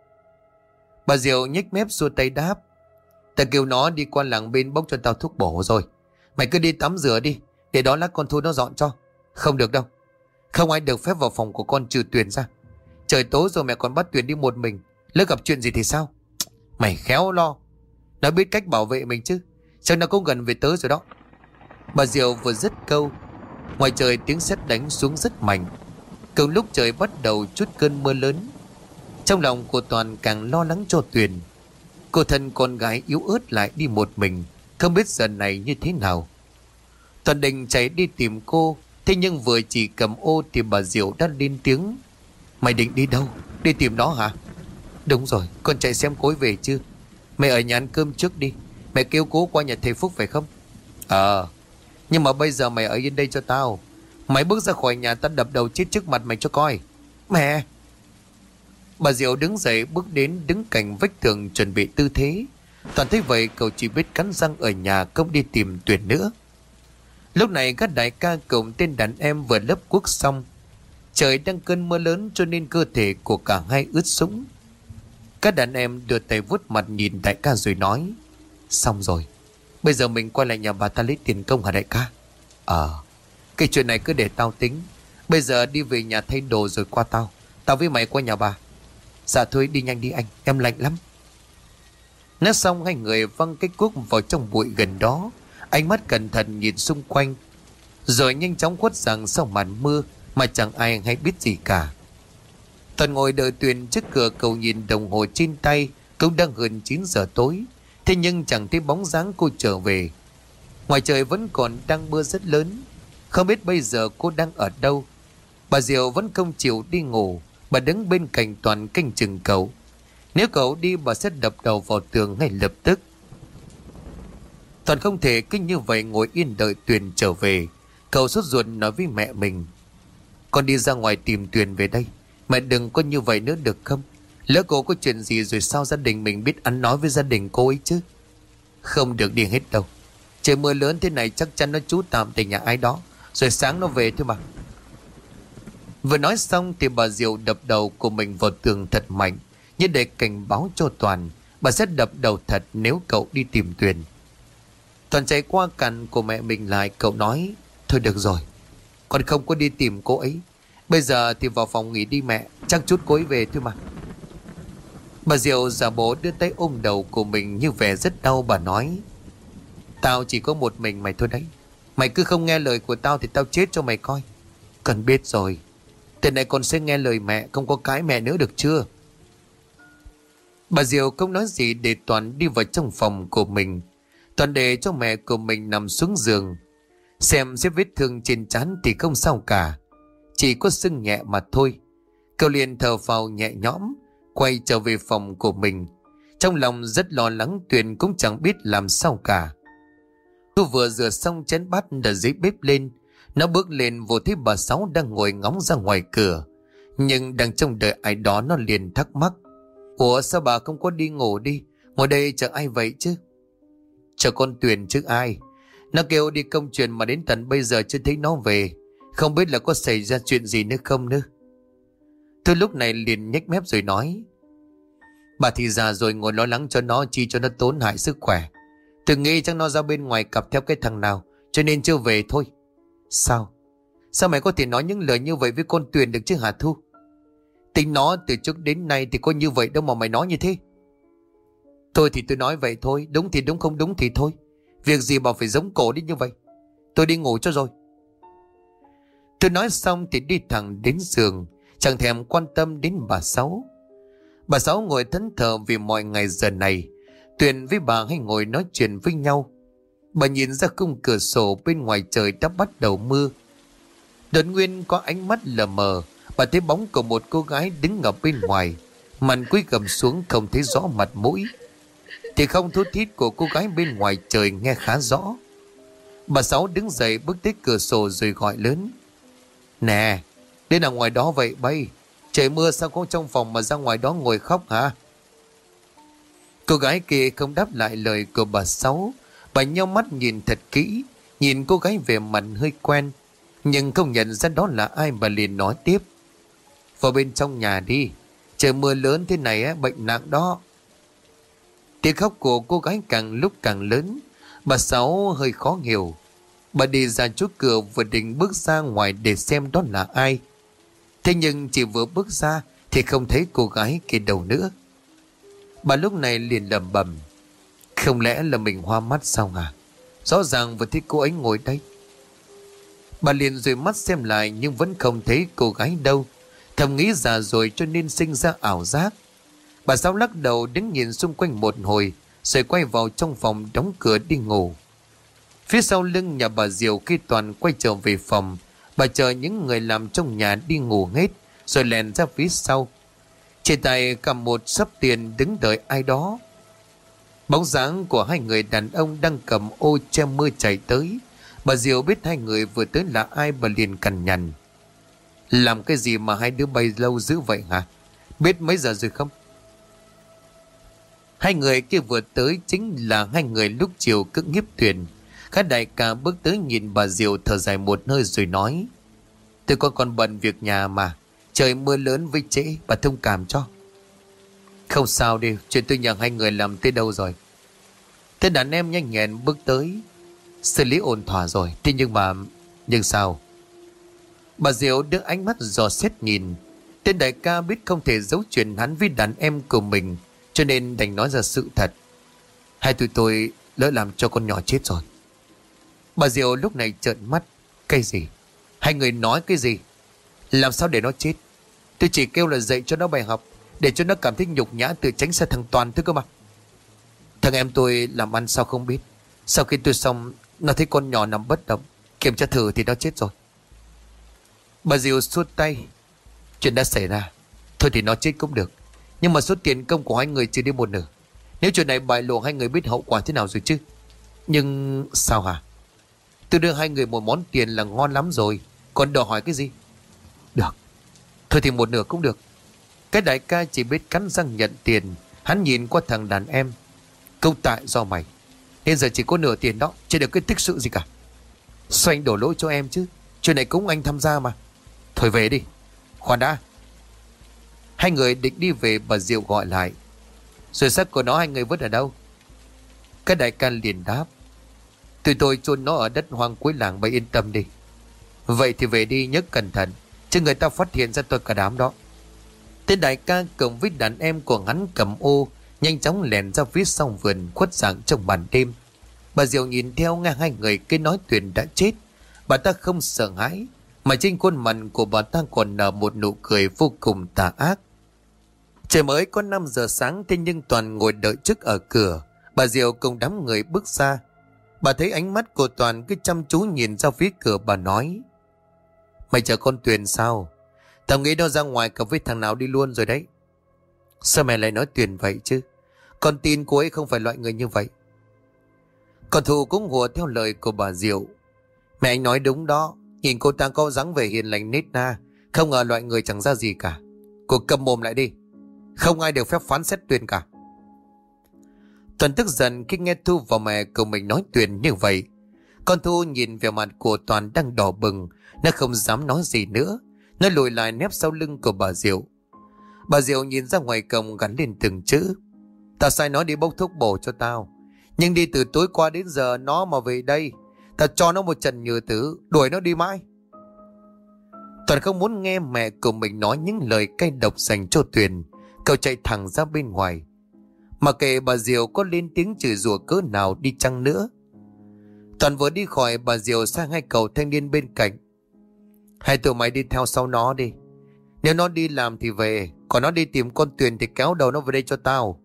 Bà Diệu nhếch mép xua tay đáp: ta kêu nó đi qua làng bên bốc cho tao thuốc bổ rồi. Mày cứ đi tắm rửa đi, để đó lát con Thu nó dọn cho. Không được đâu, không ai được phép vào phòng của con trừ Tuyền ra. Trời tối rồi mẹ còn bắt Tuyền đi một mình, lỡ gặp chuyện gì thì sao? Mày khéo lo, nó biết cách bảo vệ mình chứ. Chắc nó cũng gần về tới rồi đó. Bà Diệu vừa dứt câu, ngoài trời tiếng sét đánh xuống rất mạnh. Cùng lúc trời bắt đầu chút cơn mưa lớn. Trong lòng của Toàn càng lo lắng cho Tuyền. Cô thân con gái yếu ớt lại đi một mình, không biết giờ này như thế nào. Toàn định chạy đi tìm cô, thế nhưng vừa chỉ cầm ô thì bà Diệu đã lên tiếng: mày định đi đâu? Đi tìm nó hả? Đúng rồi, con chạy xem cô ấy về chưa. Mẹ ở nhà ăn cơm trước đi, mẹ kêu cố qua nhà thầy Phúc phải không? Ờ, nhưng mà bây giờ mày ở yên đây cho tao. Mày bước ra khỏi nhà tao đập đầu chết trước mặt mày cho coi. Mẹ! Bà Diệu đứng dậy bước đến đứng cạnh vách tường chuẩn bị tư thế. Toàn thấy vậy cậu chỉ biết cắn răng ở nhà, không đi tìm Tuyền nữa. Lúc này các đại ca cùng tên đàn em vừa lấp cuốc xong. Trời đang cơn mưa lớn cho nên cơ thể của cả hai ướt sũng. Các đàn em đưa tay vuốt mặt nhìn đại ca rồi nói: xong rồi, bây giờ mình quay lại nhà bà ta lấy tiền công hả đại ca? Ờ, cái chuyện này cứ để tao tính. Bây giờ đi về nhà thay đồ rồi qua tao. Tao với mày qua nhà bà. Dạ thôi đi nhanh đi anh, em lạnh lắm. Nói xong hai người văng cái cuốc vào trong bụi gần đó, ánh mắt cẩn thận nhìn xung quanh, rồi nhanh chóng khuất rằng sau màn mưa mà chẳng ai hay biết gì cả. Toàn ngồi đợi Tuyền trước cửa, cậu nhìn đồng hồ trên tay, cũng đang gần chín giờ tối. Thế nhưng chẳng thấy bóng dáng cô trở về. Ngoài trời vẫn còn đang mưa rất lớn, không biết bây giờ cô đang ở đâu. Bà Diệu vẫn không chịu đi ngủ, bà đứng bên cạnh Toàn canh chừng cậu. Nếu cậu đi bà sẽ đập đầu vào tường ngay lập tức. Toàn không thể cứ như vậy ngồi yên đợi Tuyền trở về. Cậu sốt ruột nói với mẹ mình: con đi ra ngoài tìm Tuyền về đây. Mẹ đừng có như vậy nữa được không? Lỡ cô có chuyện gì rồi sao gia đình mình biết ăn nói với gia đình cô ấy chứ? Không được đi hết đâu. Trời mưa lớn thế này chắc chắn nó trú tạm tại nhà ai đó, rồi sáng nó về thôi mà. Vừa nói xong thì bà Diệu đập đầu của mình vào tường thật mạnh, như để cảnh báo cho Toàn bà sẽ đập đầu thật nếu cậu đi tìm Tuyền. Toàn chạy qua cạnh của mẹ mình lại, cậu nói: thôi được rồi, con không có đi tìm cô ấy. Bây giờ thì vào phòng nghỉ đi mẹ, chắc chút cô ấy về thôi mà. Bà Diệu giả bộ đưa tay ôm đầu của mình như vẻ rất đau. Bà nói: tao chỉ có một mình mày thôi đấy. Mày cứ không nghe lời của tao thì tao chết cho mày coi. Cần biết rồi, Từ này con sẽ nghe lời mẹ, không có cái mẹ nữa được chưa? Bà Diệu không nói gì để Toàn đi vào trong phòng của mình. Toàn để cho mẹ của mình nằm xuống giường. Xem xếp vết thương trên trán thì không sao cả, chỉ có sưng nhẹ mà thôi. Cậu liền thở phào nhẹ nhõm, quay trở về phòng của mình. Trong lòng rất lo lắng, Tuyền cũng chẳng biết làm sao cả. Cô vừa rửa xong chén bát ở dưới bếp lên. Nó bước lên vô thấy bà Sáu đang ngồi ngóng ra ngoài cửa. Nhưng đang trông đợi ai đó, nó liền thắc mắc. Ủa sao bà không có đi ngủ đi, ngồi đây chờ ai vậy chứ? Chờ con Tuyền chứ ai. Nó kêu đi công chuyện mà đến tận bây giờ chưa thấy nó về. Không biết là có xảy ra chuyện gì nữa không nữa. Tôi lúc này liền nhếch mép rồi nói. Bà thì già rồi, ngồi lo lắng cho nó chi cho nó tốn hại sức khỏe. Tôi nghĩ chắc nó ra bên ngoài cặp theo cái thằng nào, cho nên chưa về thôi. Sao? Sao mày có thể nói những lời như vậy với con Tuyền được chứ hả Thu? Tính nó từ trước đến nay thì có như vậy đâu mà mày nói như thế. Thôi thì tôi nói vậy thôi, đúng thì đúng, không đúng thì thôi. Việc gì bảo phải giống cổ đi như vậy. Tôi đi ngủ cho rồi. Tôi nói xong thì đi thẳng đến giường, chẳng thèm quan tâm đến bà Sáu. Bà Sáu ngồi thẫn thờ vì mọi ngày giờ này Tuyền với bà hay ngồi nói chuyện với nhau. Bà nhìn ra khung cửa sổ, bên ngoài trời đã bắt đầu mưa. Đột nhiên có ánh mắt lờ mờ, bà thấy bóng của một cô gái đứng ở bên ngoài, mặt cúi gằm xuống không thấy rõ mặt mũi. Thì không thút thít của cô gái bên ngoài trời nghe khá rõ. Bà Sáu đứng dậy bước tới cửa sổ rồi gọi lớn. Nè, đến ở ngoài đó vậy bay. Trời mưa sao có trong phòng mà ra ngoài đó ngồi khóc hả? Cô gái kia không đáp lại lời của bà Sáu. Bà nheo mắt nhìn thật kỹ, nhìn cô gái về mặt hơi quen, nhưng không nhận ra đó là ai. Bà liền nói tiếp. Vào bên trong nhà đi, trời mưa lớn thế này á, bệnh nặng đó. Tiếng khóc của cô gái càng lúc càng lớn. Bà Sáu hơi khó hiểu. Bà đi ra trước cửa vừa định bước ra ngoài để xem đó là ai. Thế nhưng chỉ vừa bước ra thì không thấy cô gái kia đâu nữa. Bà lúc này liền lẩm bẩm. Không lẽ là mình hoa mắt sao à? Rõ ràng vừa thấy cô ấy ngồi đây. Bà liền dụi mắt xem lại nhưng vẫn không thấy cô gái đâu. Thầm nghĩ già rồi cho nên sinh ra ảo giác. Bà Sáu lắc đầu đứng nhìn xung quanh một hồi, rồi quay vào trong phòng đóng cửa đi ngủ. Phía sau lưng nhà bà Diệu khi Toàn quay trở về phòng, bà chờ những người làm trong nhà đi ngủ hết, rồi lèn ra phía sau. Trên tay cầm một xấp tiền đứng đợi ai đó. Bóng dáng của hai người đàn ông đang cầm ô che mưa chạy tới. Bà Diệu biết hai người vừa tới là ai, bà liền cằn nhằn. Làm cái gì mà hai đứa bay lâu dữ vậy hả? Biết mấy giờ rồi không? Hai người kia vừa tới chính là hai người lúc chiều cưỡng hiếp Tuyền. Khá đại ca bước tới nhìn bà Diệu thở dài một hơi rồi nói. Tôi con còn bận việc nhà mà. Trời mưa lớn với trễ, bà thông cảm cho. Không sao đi, chuyện tôi nhờ hai người làm tới đâu rồi? Thế đàn em nhanh nhẹn bước tới. Xử lý ổn thỏa rồi, thế nhưng mà... Nhưng sao? Bà Diệu đưa ánh mắt dò xét nhìn. Tên đại ca biết không thể giấu chuyện hắn với đàn em của mình, cho nên đành nói ra sự thật. Hai tụi tôi lỡ làm cho con nhỏ chết rồi. Bà Diệu lúc này trợn mắt. Cái gì? Hai người nói cái gì? Làm sao để nó chết? Tôi chỉ kêu là dạy cho nó bài học, để cho nó cảm thấy nhục nhã, tự tránh xa thằng Toàn thôi cơ mà. Thằng em tôi làm ăn sao không biết. Sau khi tôi xong, nó thấy con nhỏ nằm bất động, kiểm tra thử thì nó chết rồi. Bà Diệu xuốt tay. Chuyện đã xảy ra, thôi thì nó chết cũng được. Nhưng mà số tiền công của hai người chưa đến một nửa. Nếu chuyện này bại lộ, hai người biết hậu quả thế nào rồi chứ. Nhưng sao hả? Tôi đưa hai người một món tiền là ngon lắm rồi, còn đòi hỏi cái gì? Được, thôi thì một nửa cũng được. Cái đại ca chỉ biết cắn răng nhận tiền. Hắn nhìn qua thằng đàn em. Công tại do mày, nên giờ chỉ có nửa tiền đó, chưa được cái tích sự gì cả. Sao anh đổ lỗi cho em chứ? Chuyện này cũng anh tham gia mà. Thôi về đi. Khoan đã. Hai người định đi về, bà Diệu gọi lại. Rồi xác của nó hai người vứt ở đâu? Cái đại ca liền đáp. Tụi tôi chôn nó ở đất hoang cuối làng, bà yên tâm đi. Vậy thì về đi, nhớ cẩn thận, chứ người ta phát hiện ra tôi cả đám đó. Tên đại ca cùng với đàn em của hắn cầm ô nhanh chóng lèn ra phía sau vườn khuất dạng trong màn đêm. Bà Diệu nhìn theo nghe hai người kia nói Tuyền đã chết. Bà ta không sợ hãi, mà trên khuôn mặt của bà ta còn nở một nụ cười vô cùng tà ác. Trời mới có năm giờ sáng, thế nhưng Toàn ngồi đợi trước ở cửa. Bà Diệu cùng đám người bước ra. Bà thấy ánh mắt của Toàn cứ chăm chú nhìn ra phía cửa. Bà nói: "Mày chờ con Tuyền sao? Tao nghĩ nó ra ngoài cặp với thằng nào đi luôn rồi đấy." "Sao mày lại nói Tuyền vậy chứ? Con tin cô ấy không phải loại người như vậy." Còn Thù cũng hùa theo lời của bà Diệu: "Mẹ anh nói đúng đó. Nhìn cô ta có dáng vẻ hiền lành nết na, không ngờ loại người chẳng ra gì cả. Cô câm mồm lại đi. Không ai được phép phán xét Tuyền cả." Toàn tức giận khi nghe Thu và mẹ của mình nói Tuyền như vậy. Con Thu nhìn vẻ mặt của Toàn đang đỏ bừng, nó không dám nói gì nữa. Nó lùi lại nép sau lưng của bà Diệu. Bà Diệu nhìn ra ngoài cổng gắn lên từng chữ: "Tao sai nó đi bốc thuốc bổ cho tao, nhưng đi từ tối qua đến giờ nó mà về đây, tao cho nó một trận nhừ tử, đuổi nó đi mãi." Toàn không muốn nghe mẹ của mình nói những lời cay độc dành cho Tuyền. Cậu chạy thẳng ra bên ngoài. Mà kệ bà Diệu có lên tiếng chửi rủa cỡ nào đi chăng nữa. Toàn vừa đi khỏi, bà Diệu sang hai cậu thanh niên bên cạnh: "Hai tụi mày đi theo sau nó đi. Nếu nó đi làm thì về, còn nó đi tìm con Tuyền thì kéo đầu nó về đây cho tao."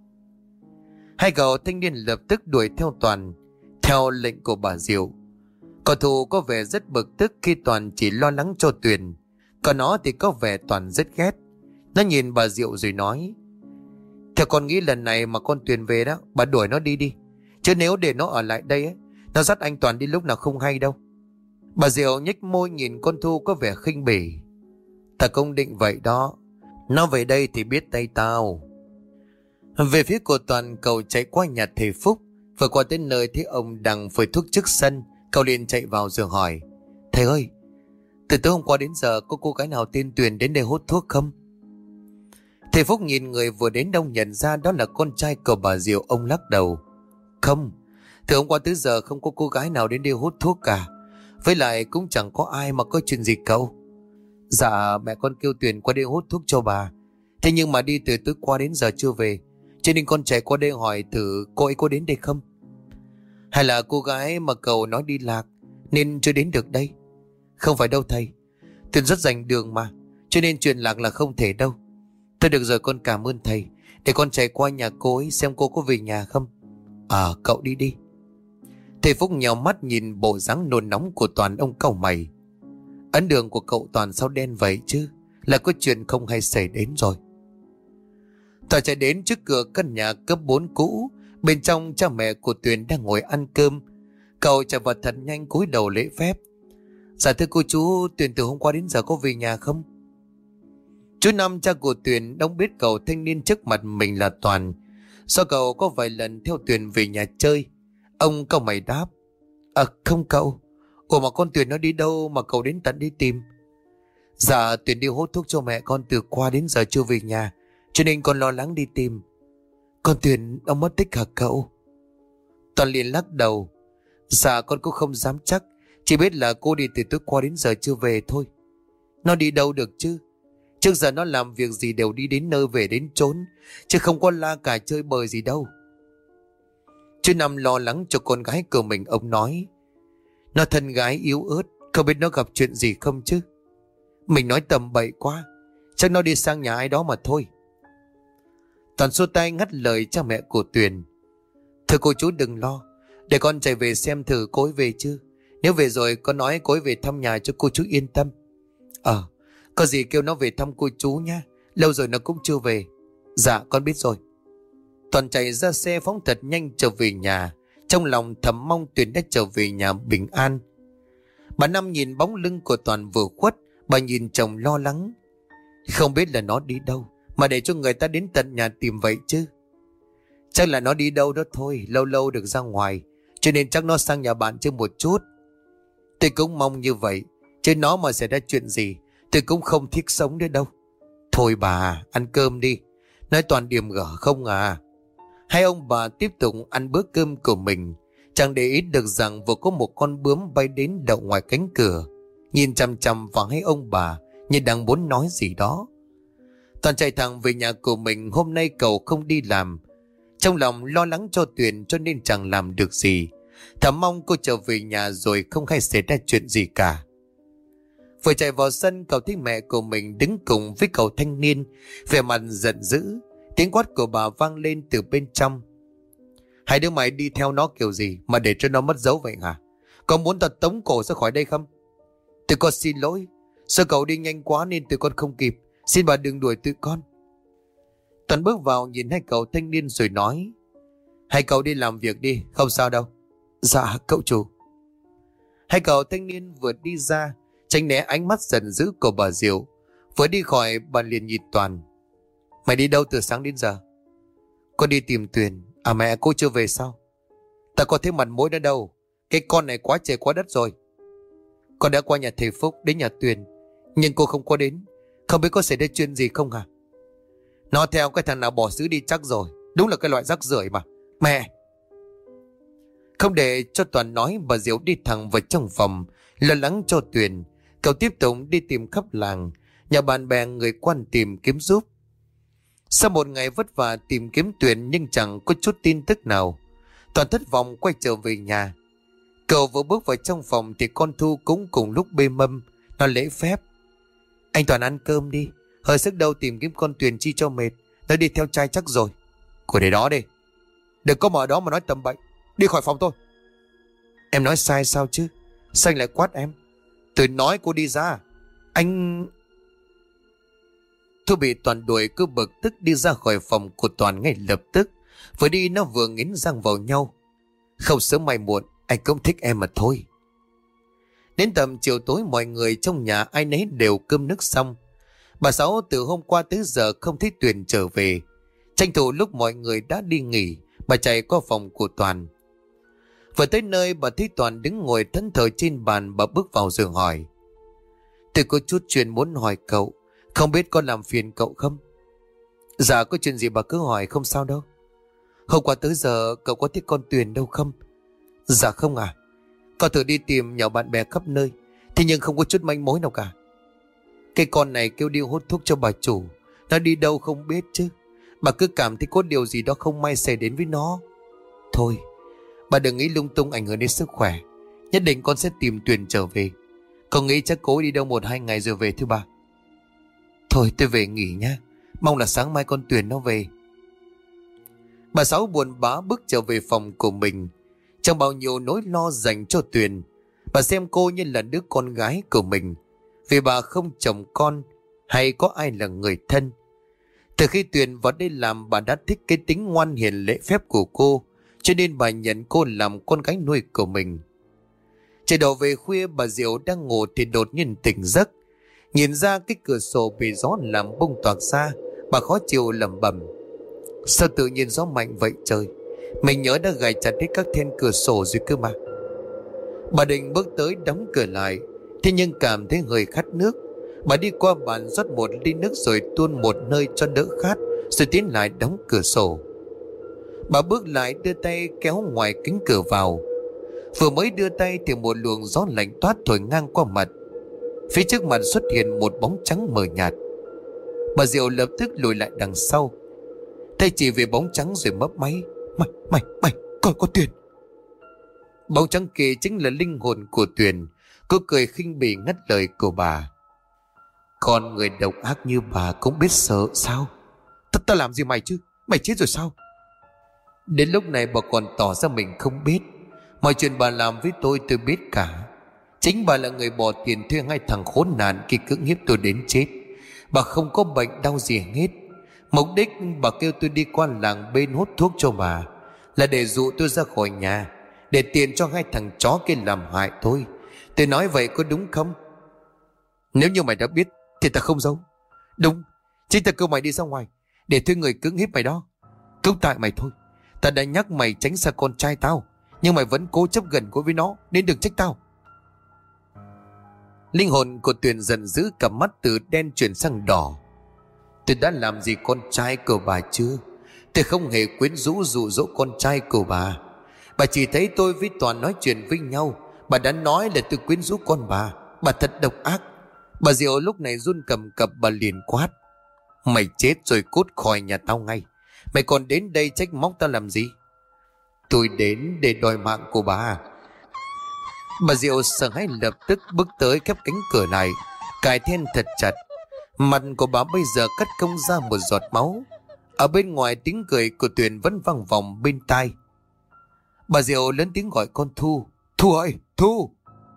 Hai cậu thanh niên lập tức đuổi theo Toàn, theo lệnh của bà Diệu. Còn Thù có vẻ rất bực tức khi Toàn chỉ lo lắng cho Tuyền, còn nó thì có vẻ Toàn rất ghét. Nó nhìn bà Diệu rồi nói: "Theo con nghĩ lần này mà con Tuyền về đó, bà đuổi nó đi đi. Chứ nếu để nó ở lại đây ấy, nó dắt anh Toàn đi lúc nào không hay đâu." Bà Diệu nhếch môi nhìn con Thu có vẻ khinh bỉ: "Ta cũng định vậy đó. Nó về đây thì biết tay tao." Về phía của Toàn, cậu chạy qua nhà thầy Phúc. Vừa qua tới nơi thấy ông đang phơi thuốc trước sân, cậu liền chạy vào rồi hỏi: "Thầy ơi, từ tối hôm qua đến giờ có cô gái nào tên Tuyền đến đây hút thuốc không?" Thầy Phúc nhìn người vừa đến đông nhận ra đó là con trai của bà Diệu. Ông lắc đầu: "Không, từ hôm qua tới giờ không có cô gái nào đến đây hút thuốc cả. Với lại cũng chẳng có ai mà có chuyện gì cậu." "Dạ mẹ con kêu Tuyền qua đây hút thuốc cho bà. Thế nhưng mà đi từ tối qua đến giờ chưa về, cho nên con chạy qua đây hỏi thử cô ấy có đến đây không. Hay là cô gái mà cậu nói đi lạc nên chưa đến được đây?" "Không phải đâu thầy. Tuyền rất rành đường mà, cho nên chuyện lạc là không thể đâu." "Thôi được rồi, con cảm ơn thầy. Để con chạy qua nhà cô ấy xem cô có về nhà không." "À cậu đi đi." Thầy Phúc nhào mắt nhìn bộ dáng nôn nóng của Toàn. Ông cau mày: "Ấn đường của cậu Toàn sao đen vậy chứ? Là có chuyện không hay xảy đến rồi." Toàn chạy đến trước cửa căn nhà cấp bốn cũ. Bên trong cha mẹ của Tuyền đang ngồi ăn cơm. Cậu chạy vào thật nhanh, cúi đầu lễ phép: "Dạ thưa cô chú, Tuyền từ hôm qua đến giờ có về nhà không?" Chú Năm, cha của Tuyền, đóng biết cậu thanh niên trước mặt mình là Toàn. Do cậu có vài lần theo Tuyền về nhà chơi. Ông cau mày đáp: "À không cậu. Ủa mà con Tuyền nó đi đâu mà cậu đến tận đi tìm?" "Dạ Tuyền đi hút thuốc cho mẹ con từ qua đến giờ chưa về nhà, cho nên con lo lắng đi tìm." "Con Tuyền ông mất tích hả cậu?" Toàn liền lắc đầu: "Dạ con cũng không dám chắc, chỉ biết là cô đi từ tối qua đến giờ chưa về thôi. Nó đi đâu được chứ? Trước giờ nó làm việc gì đều đi đến nơi về đến chốn, chứ không có la cà chơi bời gì đâu." Chú Năm lo lắng cho con gái của mình. Ông nói: "Nó thân gái yếu ớt, không biết nó gặp chuyện gì không chứ. Mình nói tầm bậy quá, chắc nó đi sang nhà ai đó mà thôi." Toàn xua tay ngắt lời cha mẹ của Tuyền: "Thưa cô chú đừng lo, để con chạy về xem thử cô ấy về chưa. Nếu về rồi con nói cô ấy về thăm nhà cho cô chú yên tâm." "Ờ, có gì kêu nó về thăm cô chú nha, lâu rồi nó cũng chưa về." "Dạ con biết rồi." Toàn chạy ra xe phóng thật nhanh trở về nhà, trong lòng thầm mong Tuyền đã trở về nhà bình an. Bà Năm nhìn bóng lưng của Toàn vừa khuất, bà nhìn chồng lo lắng: "Không biết là nó đi đâu mà để cho người ta đến tận nhà tìm vậy chứ?" "Chắc là nó đi đâu đó thôi, lâu lâu được ra ngoài, cho nên chắc nó sang nhà bạn chơi một chút." "Tôi cũng mong như vậy, chứ nó mà xảy ra chuyện gì tôi cũng không thiết sống nữa đâu." "Thôi bà, ăn cơm đi. Nói toàn điểm gở không à." Hai ông bà tiếp tục ăn bữa cơm của mình, chẳng để ý được rằng vừa có một con bướm bay đến đậu ngoài cánh cửa, nhìn chằm chằm vào hai ông bà như đang muốn nói gì đó. Toàn chạy thẳng về nhà của mình. Hôm nay cậu không đi làm, trong lòng lo lắng cho Tuyền cho nên chẳng làm được gì, thầm mong cô trở về nhà rồi không hay xảy ra chuyện gì cả. Vừa chạy vào sân, cậu thấy mẹ của mình đứng cùng với cậu thanh niên, vẻ mặt giận dữ. Tiếng quát của bà vang lên từ bên trong. Hai đứa mày đi theo nó kiểu gì mà để cho nó mất dấu vậy hả? Có muốn tao tống cổ ra khỏi đây không? Tụi con xin lỗi, sao cậu đi nhanh quá nên tụi con không kịp. Xin bà đừng đuổi tụi con. Toàn bước vào nhìn hai cậu thanh niên rồi nói: Hai cậu đi làm việc đi, không sao đâu. Dạ cậu chủ. Hai cậu thanh niên vừa đi ra, tránh né ánh mắt giận dữ của bà Diệu. Vừa đi khỏi, bà liền nhìn Toàn: Mày đi đâu từ sáng đến giờ? Con đi tìm Tuyền. À mẹ, cô chưa về sao? Ta có thấy mặt mũi nữa đâu. Cái con này quá trời quá đất rồi. Con đã qua nhà thầy Phúc đến nhà Tuyền, nhưng cô không có đến. Không biết có xảy ra chuyện gì không hả? Nó theo cái thằng nào bỏ xứ đi chắc rồi. Đúng là cái loại rác rưởi mà. Mẹ! Không để cho Toàn nói, bà Diệu đi thẳng vào trong phòng, lo lắng cho Tuyền. Cậu tiếp tục đi tìm khắp làng, nhà bạn bè người quan tìm kiếm giúp. Sau một ngày vất vả tìm kiếm Tuyền nhưng chẳng có chút tin tức nào, Toàn thất vọng quay trở về nhà. Cậu vừa bước vào trong phòng thì con Thu cũng cùng lúc bê mâm. Nó lễ phép: Anh Toàn ăn cơm đi, hơi sức đâu tìm kiếm con Tuyền chi cho mệt. Nó đi theo trai chắc rồi. Cô để đó đi, đừng có mở đó mà nói tầm bậy. Đi khỏi phòng tôi. Em nói sai sao chứ? Sao anh lại quát em? Tôi nói cô đi ra. Anh... Thu bị Toàn đuổi, cứ bực tức đi ra khỏi phòng của Toàn ngay lập tức. Vừa đi nó vừa nghiến răng vào nhau: Không sớm mai muộn, anh cũng thích em mà thôi. Đến tầm chiều tối, mọi người trong nhà ai nấy đều cơm nước xong. Bà Sáu từ hôm qua tới giờ không thấy Tuyền trở về. Tranh thủ lúc mọi người đã đi nghỉ, bà chạy qua phòng của Toàn. Vừa tới nơi, bà thấy Toàn đứng ngồi thẫn thờ trên bàn. Bà bước vào rồi hỏi: Tôi có chút chuyện muốn hỏi cậu, không biết có làm phiền cậu không? Dạ có chuyện gì bà cứ hỏi, không sao đâu. Hôm qua tới giờ cậu có thích con Tuyền đâu không? Dạ không à. Cậu thử đi tìm nhỏ bạn bè khắp nơi, thế nhưng không có chút manh mối nào cả. Cái con này kêu đi hút thuốc cho bà chủ, nó đi đâu không biết chứ. Bà cứ cảm thấy có điều gì đó không may xảy đến với nó. Thôi bà đừng nghĩ lung tung ảnh hưởng đến sức khỏe. Nhất định con sẽ tìm Tuyền trở về. Con nghĩ chắc cố đi đâu một hai ngày rồi về thứ ba. Thôi tôi về nghỉ nhé, mong là sáng mai con Tuyền nó về. Bà Sáu buồn bã bước trở về phòng của mình. Trong bao nhiêu nỗi lo dành cho Tuyền, bà xem cô như là đứa con gái của mình, vì bà không chồng con hay có ai là người thân. Từ khi Tuyền vào đây làm, bà đã thích cái tính ngoan hiền lễ phép của cô, cho nên bà nhận cô làm con gái nuôi của mình. Trời đổ về khuya, bà Diệu đang ngủ thì đột nhiên tỉnh giấc. Nhìn ra cái cửa sổ bị gió làm bung toạc ra, bà khó chịu lẩm bẩm: Sao tự nhiên gió mạnh vậy trời? Mình nhớ đã gài chặt hết các then cửa sổ rồi cơ mà. Bà định bước tới đóng cửa lại, thế nhưng cảm thấy hơi khát nước. Bà đi qua bàn rót một ly nước rồi tuôn một nơi cho đỡ khát, rồi tiến lại đóng cửa sổ. Bà bước lại đưa tay kéo ngoài kính cửa vào. Vừa mới đưa tay thì một luồng gió lạnh toát thổi ngang qua mặt. Phía trước mặt xuất hiện một bóng trắng mờ nhạt. Bà Diệu lập tức lùi lại đằng sau. Tay chỉ về bóng trắng rồi mấp máy: Mày, mày, mày, coi có Tuyền. Bóng trắng kia chính là linh hồn của Tuyền. Cô cười khinh bỉ ngắt lời của bà: Con người độc ác như bà cũng biết sợ sao? Ta, ta làm gì mày chứ? Mày chết rồi sao? Đến lúc này bà còn tỏ ra mình không biết. Mọi chuyện bà làm với tôi tôi biết cả. Chính bà là người bỏ tiền thuê hai thằng khốn nạn khi cưỡng hiếp tôi đến chết. Bà không có bệnh đau gì hết. Mục đích bà kêu tôi đi qua làng bên hút thuốc cho bà là để dụ tôi ra khỏi nhà, để tiền cho hai thằng chó kia làm hại tôi. Tôi nói vậy có đúng không? Nếu như mày đã biết thì ta không giấu. Đúng, chính ta kêu mày đi ra ngoài để thuê người cưỡng hiếp mày đó. Cũng tại mày thôi. Ta đã nhắc mày tránh xa con trai tao, nhưng mày vẫn cố chấp gần gũi với nó, nên đừng trách tao. Linh hồn của Tuyền giận dữ, cặp mắt từ đen chuyển sang đỏ. Tôi đã làm gì con trai của bà chưa? Tôi không hề quyến rũ dụ dỗ con trai của bà. Bà chỉ thấy tôi với Toàn nói chuyện với nhau, bà đã nói là tôi quyến rũ con bà. Bà thật độc ác. Bà Diệu lúc này run cầm cập, bà liền quát: Mày chết rồi cút khỏi nhà tao ngay. Mày còn đến đây trách móc tao làm gì? Tôi đến để đòi mạng của bà. Bà Diệu sợ hãi lập tức bước tới khép cánh cửa lại. cài then thật chặt. Mặt của bà bây giờ cắt không ra một giọt máu. Ở bên ngoài tiếng cười của Tuyền vẫn vang vọng bên tai. Bà Diệu lớn tiếng gọi con Thu. Thu ơi, Thu!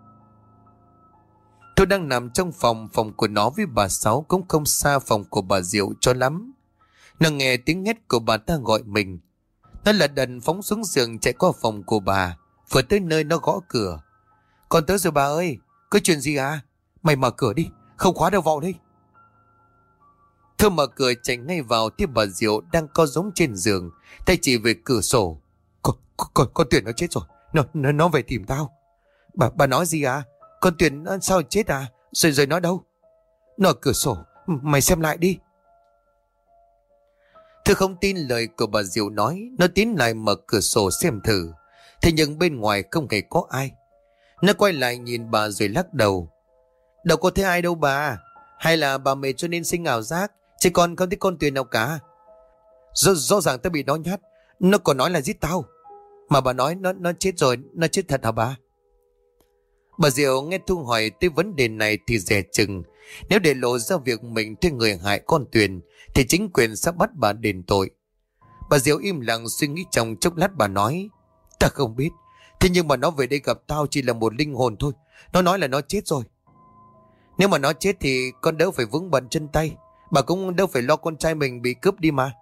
Thu đang nằm trong phòng. Phòng của nó với bà Sáu cũng không xa phòng của bà Diệu cho lắm. Nó nghe tiếng hét của bà ta gọi mình. Nó lật đật phóng xuống giường chạy qua phòng của bà. Vừa tới nơi nó gõ cửa. Con tới rồi bà ơi. Có chuyện gì à? Mày mở cửa đi. Không khóa đâu vào đây. Thu mở cửa chạy ngay vào thì bà Diệu đang co rúm trên giường, tay chỉ về cửa sổ. Con, con, con Tuyền nó chết rồi. Nó, nó, nó về tìm tao. Bà, bà nói gì à? Con Tuyền nó sao chết à? Rồi rồi nó đâu? Nó ở cửa sổ. Mày xem lại đi. Thư không tin lời của bà Diệu nói. Nó tiến lại mở cửa sổ xem thử. Thế nhưng bên ngoài không hề có ai. Nó quay lại nhìn bà rồi lắc đầu. Đâu có thấy ai đâu bà. Hay là bà mệt cho nên sinh ảo giác, chứ con không thấy con Tuyền nào cả. Rõ, rõ ràng tao bị nó nhát. Nó còn nói là giết tao. Mà bà nói nó nó chết rồi. Nó chết thật hả bà? Bà Diệu nghe Thu hỏi tới vấn đề này thì dè chừng. Nếu để lộ ra việc mình thuê người hại con Tuyền thì chính quyền sẽ bắt bà đền tội. Bà Diệu im lặng suy nghĩ trong chốc lát. Bà nói: Ta không biết. Thế nhưng mà nó về đây gặp tao chỉ là một linh hồn thôi. Nó nói là nó chết rồi. Nếu mà nó chết thì con đỡ phải vướng bận chân tay. Bà cũng đâu phải lo con trai mình bị cướp đi mà.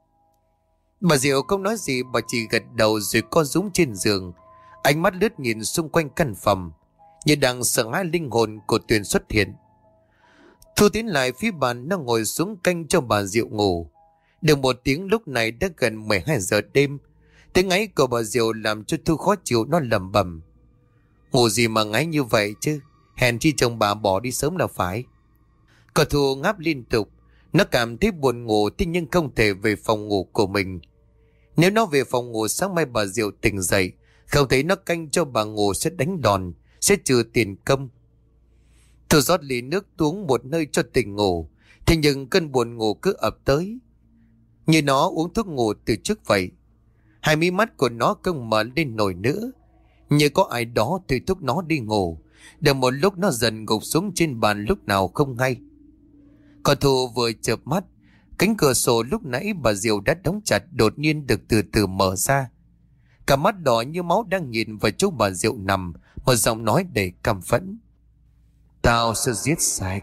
Bà Diệu không nói gì. Bà chỉ gật đầu rồi co rúm trên giường. Ánh mắt lướt nhìn xung quanh căn phòng, như đang sợ hãi linh hồn của Tuyền xuất hiện. Thu tiến lại phía bàn. Nó ngồi xuống canh cho bà Diệu ngủ. Được một tiếng lúc này đã gần mười hai giờ đêm. Tiếng ngáy của bà Diệu làm cho Thu khó chịu. Nó lẩm bẩm: Ngủ gì mà ngáy như vậy chứ? Hèn chi chồng bà bỏ đi sớm là phải. Cậu Thu ngáp liên tục. Nó cảm thấy buồn ngủ thế nhưng không thể về phòng ngủ của mình. Nếu nó về phòng ngủ sáng mai bà Diệu tỉnh dậy không thấy nó canh cho bà ngủ sẽ đánh đòn, sẽ trừ tiền công. Thu rót ly nước uống một nơi cho tỉnh ngủ. Thế nhưng cơn buồn ngủ cứ ập tới, như nó uống thuốc ngủ từ trước vậy. Hai mí mắt của nó không mở lên nổi nữa, như có ai đó thôi thúc nó đi ngủ. Được một lúc nó dần gục xuống trên bàn lúc nào không hay. Còn Thu vừa chợp mắt, cánh cửa sổ lúc nãy bà Diệu đã đóng chặt đột nhiên được từ từ mở ra. Cả mắt đỏ như máu đang nhìn vào chỗ bà Diệu nằm, một giọng nói đầy căm phẫn: Tao sẽ giết sạch.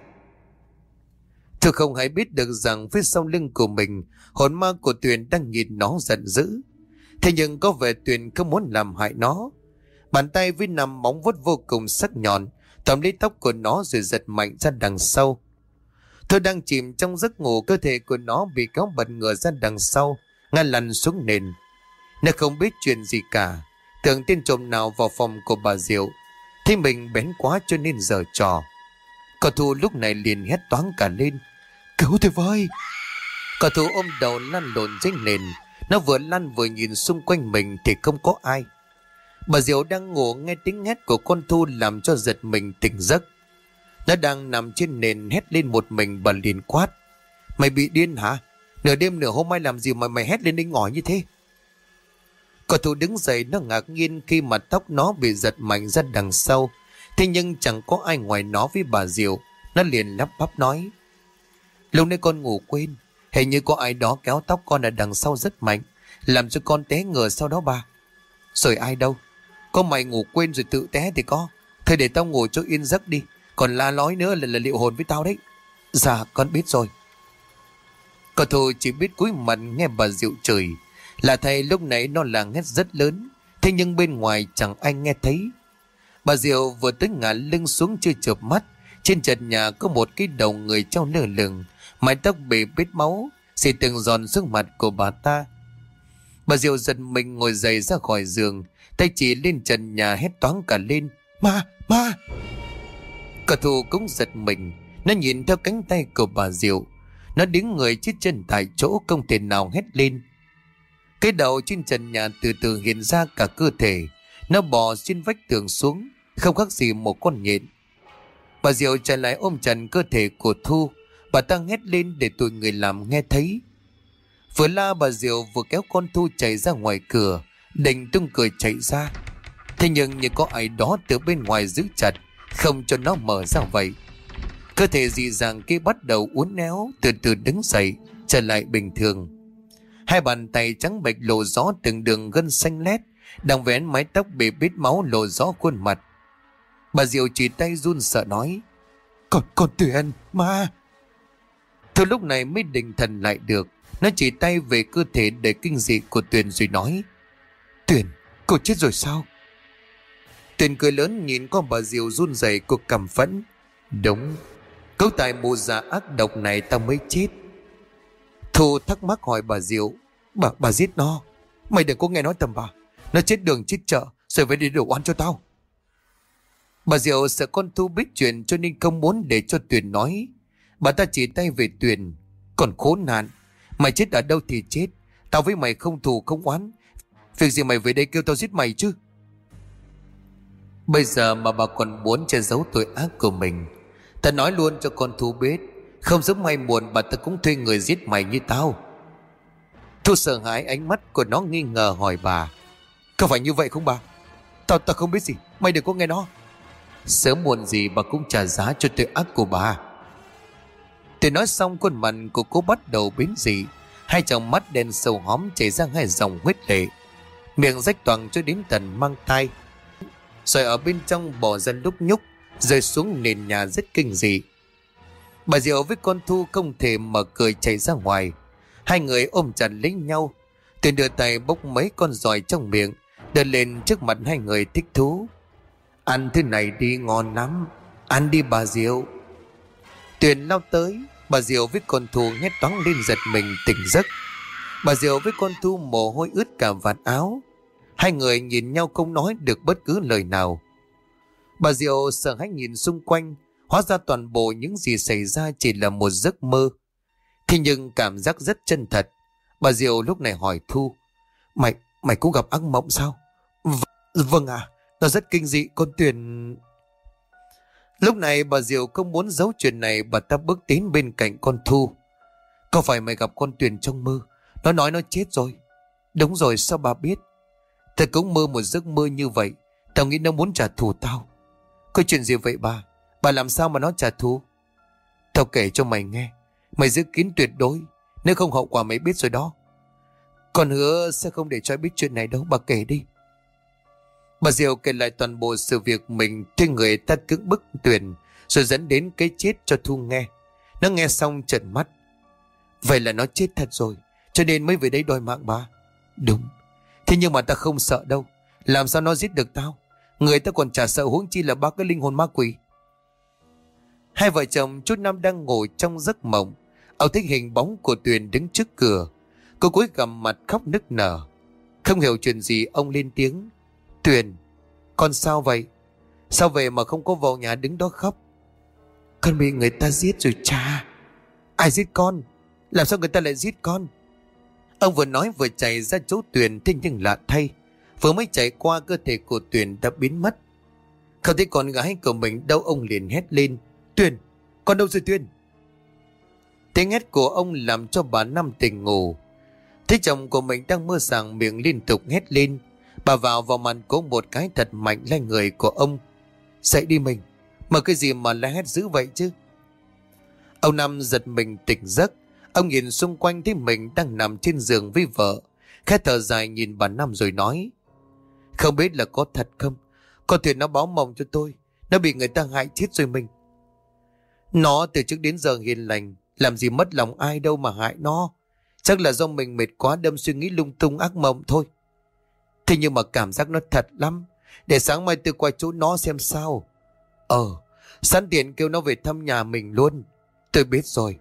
Thu không hay biết được rằng phía sau lưng của mình, hồn ma của Tuyền đang nhìn nó giận dữ. Thế nhưng có vẻ Tuyền không muốn làm hại nó. Bàn tay với nắm móng vuốt vô cùng sắc nhọn tóm lấy tóc của nó rồi giật mạnh ra đằng sau. Tôi đang chìm trong giấc ngủ, cơ thể của nó bị kéo bật ngửa ra đằng sau, ngã lăn xuống nền. Nó không biết chuyện gì cả, tưởng tên trộm nào vào phòng của bà Diệu, thấy mình bén quá cho nên giở trò. Cậu Thu lúc này liền hét toáng cả lên: Cứu tôi với! Cậu Thu ôm đầu lăn lộn trên nền. Nó vừa lăn vừa nhìn xung quanh mình thì không có ai. Bà Diệu đang ngủ nghe tiếng hét của con Thu làm cho giật mình tỉnh giấc. Nó đang nằm trên nền hét lên một mình. Bà liền quát: Mày bị điên hả? Nửa đêm nửa hôm ai làm gì mà mày hét lên inh ỏi như thế? Cậu Thu đứng dậy. Nó ngạc nhiên khi mà tóc nó bị giật mạnh ra đằng sau. Thế nhưng chẳng có ai ngoài nó với bà Diệu. Nó liền lắp bắp nói: Lúc nãy con ngủ quên, hình như có ai đó kéo tóc con ở đằng sau rất mạnh, làm cho con té ngửa sau đó bà. Rồi ai đâu? Có mày ngủ quên rồi tự té thì có. Thôi để tao ngủ cho yên giấc đi. Còn la lói nữa là, là liệu hồn với tao đấy. Dạ con biết rồi. Cậu Thu chỉ biết cúi mặt nghe bà Diệu chửi. Là thầy lúc nãy nó là hét rất lớn, thế nhưng bên ngoài chẳng ai nghe thấy. Bà Diệu vừa tới ngả lưng xuống chưa chợp mắt. Trên trần nhà có một cái đầu người treo lơ lửng, mái tóc bị bết máu xì từng giòn xuống mặt của bà ta. Bà Diệu giật mình ngồi dậy ra khỏi giường, tay chỉ lên trần nhà hét toáng cả lên: Ma! Ma! Cậu Thu cũng giật mình. Nó nhìn theo cánh tay của bà Diệu. Nó đứng người chết chân tại chỗ, không thể nào hét lên. Cái đầu trên trần nhà từ từ hiện ra cả cơ thể. Nó bò xuyên vách tường xuống, không khác gì một con nhện. Bà Diệu chạy lại ôm chặt cơ thể của Thu. Bà ta hét lên để tụi người làm nghe thấy. Vừa la bà Diệu vừa kéo con Thu chạy ra ngoài cửa, định tung cười chạy ra. Thế nhưng như có ai đó từ bên ngoài giữ chặt, không cho nó mở ra vậy. Cơ thể dị dạng kia bắt đầu uốn éo, từ từ đứng dậy, trở lại bình thường. Hai bàn tay trắng bệch lộ rõ từng đường gân xanh lét, đang vén mái tóc bị bít máu lộ rõ khuôn mặt. Bà Diệu chỉ tay run sợ nói: Còn, còn Tuyền, ma. Thôi lúc này mới định thần lại được. Nó chỉ tay về cơ thể đầy kinh dị của Tuyền rồi nói: Tuyền, cô chết rồi sao? Tuyền cười lớn nhìn con bà Diệu run rẩy, cô căm phẫn: Đúng, cấu tài mù già ác độc này tao mới chết. Thu thắc mắc hỏi bà Diệu: Bà, bà giết nó? Mày đừng có nghe nói tầm bà. Nó chết đường chết chợ rồi phải đi đổ oan cho tao. Bà Diệu sợ con Thu biết chuyện cho nên không muốn để cho Tuyền nói. Bà ta chỉ tay về Tuyền: Còn khốn nạn, mày chết ở đâu thì chết, tao với mày không thù không oán. Việc gì mày về đây kêu tao giết mày chứ? Bây giờ mà bà còn muốn che giấu tội ác của mình, ta nói luôn cho con Thu biết, không sớm may muộn bà ta cũng thuê người giết mày như tao. Thu sợ hãi, ánh mắt của nó nghi ngờ hỏi bà: Có phải như vậy không bà? Tao tao không biết gì, mày đừng có nghe nó. Sớm muộn gì bà cũng trả giá cho tội ác của bà. Tôi nói xong, khuôn mặt của cô bắt đầu biến dị, hai tròng mắt đen sâu hóm chảy ra hai dòng huyết lệ, miệng rách toang cho đến tận mang tai, rồi ở bên trong bò ra lúc nhúc, rơi xuống nền nhà rất kinh dị. Bà Diệu với con Thu không thể mở cười chạy ra ngoài. Hai người ôm chặt lấy nhau. Tuyền đưa tay bốc mấy con giòi trong miệng, đưa lên trước mặt hai người thích thú: Ăn thứ này đi, ngon lắm, ăn đi bà Diệu. Tuyền lao tới, bà Diệu với con Thu hét toáng lên giật mình tỉnh giấc. Bà Diệu với con Thu mồ hôi ướt cả vạt áo. Hai người nhìn nhau không nói được bất cứ lời nào. Bà Diệu sợ hãi nhìn xung quanh, hóa ra toàn bộ những gì xảy ra chỉ là một giấc mơ. Thế nhưng cảm giác rất chân thật. Bà Diệu lúc này hỏi Thu: Mày, mày cũng gặp ác mộng sao? V- vâng à, nó rất kinh dị con Tuyền. Lúc này bà Diệu không muốn giấu chuyện này, bà ta bước đến bên cạnh con Thu: Có phải mày gặp con Tuyền trong mơ? Nó nói nó chết rồi. Đúng rồi, sao bà biết? Tao cũng mơ một giấc mơ như vậy. Tao nghĩ nó muốn trả thù tao. Có chuyện gì vậy bà? Bà làm sao mà nó trả thù? Tao kể cho mày nghe, mày giữ kín tuyệt đối, nếu không hậu quả mày biết rồi đó. Con hứa sẽ không để cho ai biết chuyện này đâu, bà kể đi. Bà Diệu kể lại toàn bộ sự việc mình thuê người ta cưỡng bức Tuyền, rồi dẫn đến cái chết cho Thu nghe. Nó nghe xong trợn mắt: Vậy là nó chết thật rồi, cho nên mới về đây đòi mạng bà? Đúng. Thế nhưng mà ta không sợ đâu. Làm sao nó giết được tao? Người ta còn chả sợ, huống chi là ba cái linh hồn ma quỷ. Hai vợ chồng chú Năm đang ngồi trong giấc mộng. Ông thấy hình bóng của Tuyền đứng trước cửa. Cô cúi gằm mặt khóc nức nở. Không hiểu chuyện gì, ông lên tiếng: Tuyền, con sao vậy? Sao về mà không có vào nhà đứng đó khóc? Con bị người ta giết rồi cha. Ai giết con? Làm sao người ta lại giết con? Ông vừa nói vừa chạy ra chỗ Tuyền, thế nhưng lạ thay, vừa mới chạy qua, cơ thể của Tuyền đã biến mất. Không thấy con gái của mình đâu, ông liền hét lên: Tuyền, con đâu rồi Tuyền? Tiếng hét của ông làm cho bà Năm tỉnh ngủ. Thấy chồng của mình đang mơ sảng miệng liên tục hét lên, bà vào vào mặt của một cái thật mạnh lên người của ông: Dậy đi mình, mà cái gì mà la hét dữ vậy chứ? Ông Năm giật mình tỉnh giấc. Ông nhìn xung quanh thấy mình đang nằm trên giường với vợ, khẽ thở dài nhìn bà Năm rồi nói: Không biết là có thật không, con Tuyền nó báo mộng cho tôi, nó bị người ta hại chết rồi mình. Nó từ trước đến giờ hiền lành, làm gì mất lòng ai đâu mà hại nó. Chắc là do mình mệt quá đâm suy nghĩ lung tung ác mộng thôi. Thế nhưng mà cảm giác nó thật lắm. Để sáng mai tôi qua chỗ nó xem sao. Ờ, sẵn tiện kêu nó về thăm nhà mình luôn. Tôi biết rồi.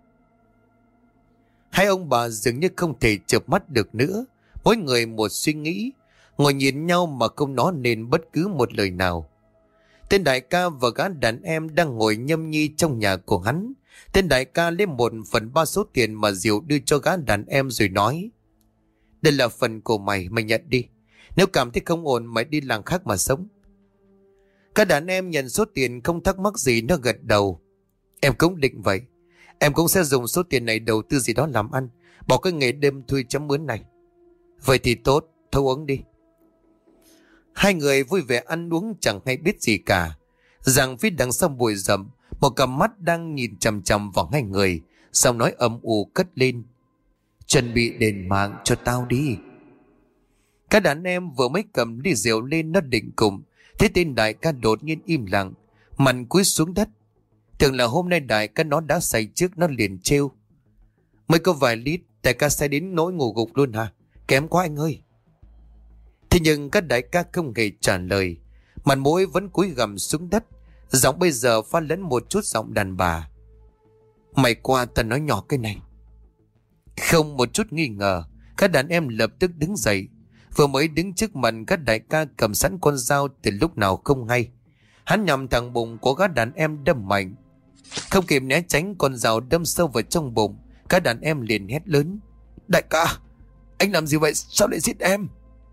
Hai ông bà dường như không thể chợp mắt được nữa. Mỗi người một suy nghĩ, ngồi nhìn nhau mà không nói nên bất cứ một lời nào. Tên đại ca và gã đàn em đang ngồi nhâm nhi trong nhà của hắn. Tên đại ca lấy một phần ba số tiền mà Diệu đưa cho gã đàn em rồi nói: Đây là phần của mày, mày nhận đi. Nếu cảm thấy không ổn, mày đi làng khác mà sống. Các đàn em nhận số tiền không thắc mắc gì, nó gật đầu: Em cũng định vậy. Em cũng sẽ dùng số tiền này đầu tư gì đó làm ăn, bỏ cái nghề đêm thui chấm mướn này. Vậy thì tốt, thôi uống đi. Hai người vui vẻ ăn uống chẳng hay biết gì cả, rằng phía đằng sau bụi rậm, một cặp mắt đang nhìn chằm chằm vào hai người, xong nói âm u cất lên: "Chuẩn bị đền mạng cho tao đi." Các đàn em vừa mới cầm ly rượu lên nó định cùng, thế tên đại ca đột nhiên im lặng, mặt cúi xuống đất. Tưởng là hôm nay đại ca nó đã say trước, nó liền trêu: "Mới có vài lít, đại ca say đến nỗi ngủ gục luôn hả? Kém quá anh ơi." Thế nhưng các đại ca không hề trả lời, mặt mũi vẫn cúi gằm xuống đất, giọng bây giờ pha lẫn một chút giọng đàn bà: "Mày qua tao nói nhỏ cái này." Không một chút nghi ngờ, các đàn em lập tức đứng dậy. Vừa mới đứng trước mặt các đại ca cầm sẵn con dao từ lúc nào không hay. Hắn nhằm thẳng bụng của các đàn em đâm mạnh. Không kịp né tránh, con dao đâm sâu vào trong bụng. Các đàn em liền hét lớn: "Đại ca, anh làm gì vậy? Sao lại giết em?"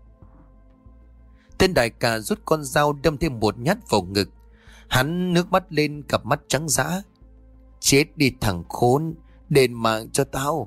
Tên đại ca rút con dao đâm thêm một nhát vào ngực. Hắn nước mắt lên, cặp mắt trắng dã: "Chết đi thằng khốn, đền mạng cho tao."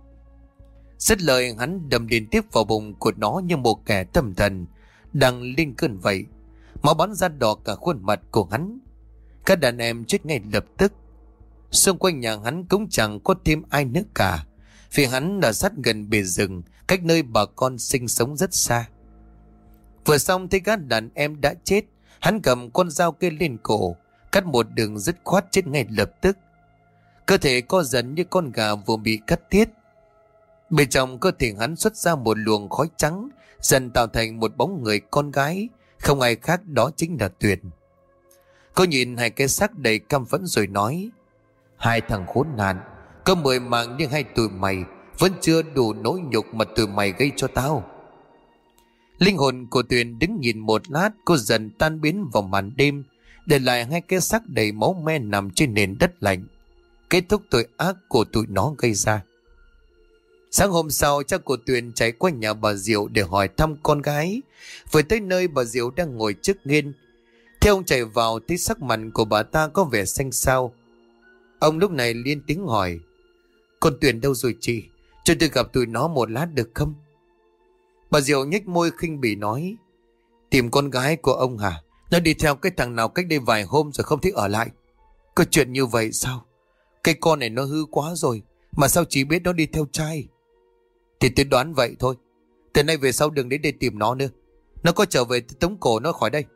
Dứt lời, hắn đâm liên tiếp vào bụng của nó như một kẻ tâm thần đang lên cơn vậy. Máu bắn ra đỏ cả khuôn mặt của hắn. Các đàn em chết ngay lập tức. Xung quanh nhà hắn cũng chẳng có thêm ai nữa cả, vì hắn đã sát gần bề rừng, cách nơi bà con sinh sống rất xa. Vừa xong thấy các đàn em đã chết, hắn cầm con dao kia lên cổ, cắt một đường dứt khoát chết ngay lập tức. Cơ thể co giật như con gà vừa bị cắt tiết. Bên trong cơ thể hắn xuất ra một luồng khói trắng, dần tạo thành một bóng người con gái, không ai khác đó chính là Tuyền. Cô nhìn hai cái xác đầy căm phẫn rồi nói: "Hai thằng khốn nạn, có mười mạng nhưng hai tụi mày vẫn chưa đủ nỗi nhục mà tụi mày gây cho tao." Linh hồn của Tuyền đứng nhìn một lát, cô dần tan biến vào màn đêm, để lại hai cái xác đầy máu me nằm trên nền đất lạnh, kết thúc tội ác của tụi nó gây ra. Sáng hôm sau, cha của Tuyền chạy qua nhà bà Diệu để hỏi thăm con gái. Vừa tới nơi, bà Diệu đang ngồi trước nghiên. Theo ông chạy vào, thấy sắc mặt của bà ta có vẻ xanh xao. Ông lúc này lên tiếng hỏi: "Con Tuyền đâu rồi chị? Cho tôi gặp tụi nó một lát được không?" Bà Diệu nhếch môi khinh bỉ nói: "Tìm con gái của ông hả? Nó đi theo cái thằng nào cách đây vài hôm rồi không thích ở lại. Có chuyện như vậy sao? Cái con này nó hư quá rồi, mà sao chị biết nó đi theo trai?" "Thì tôi đoán vậy thôi. Từ nay về sau đừng đến đây tìm nó nữa. Nó có trở về thì tống cổ nó khỏi đây."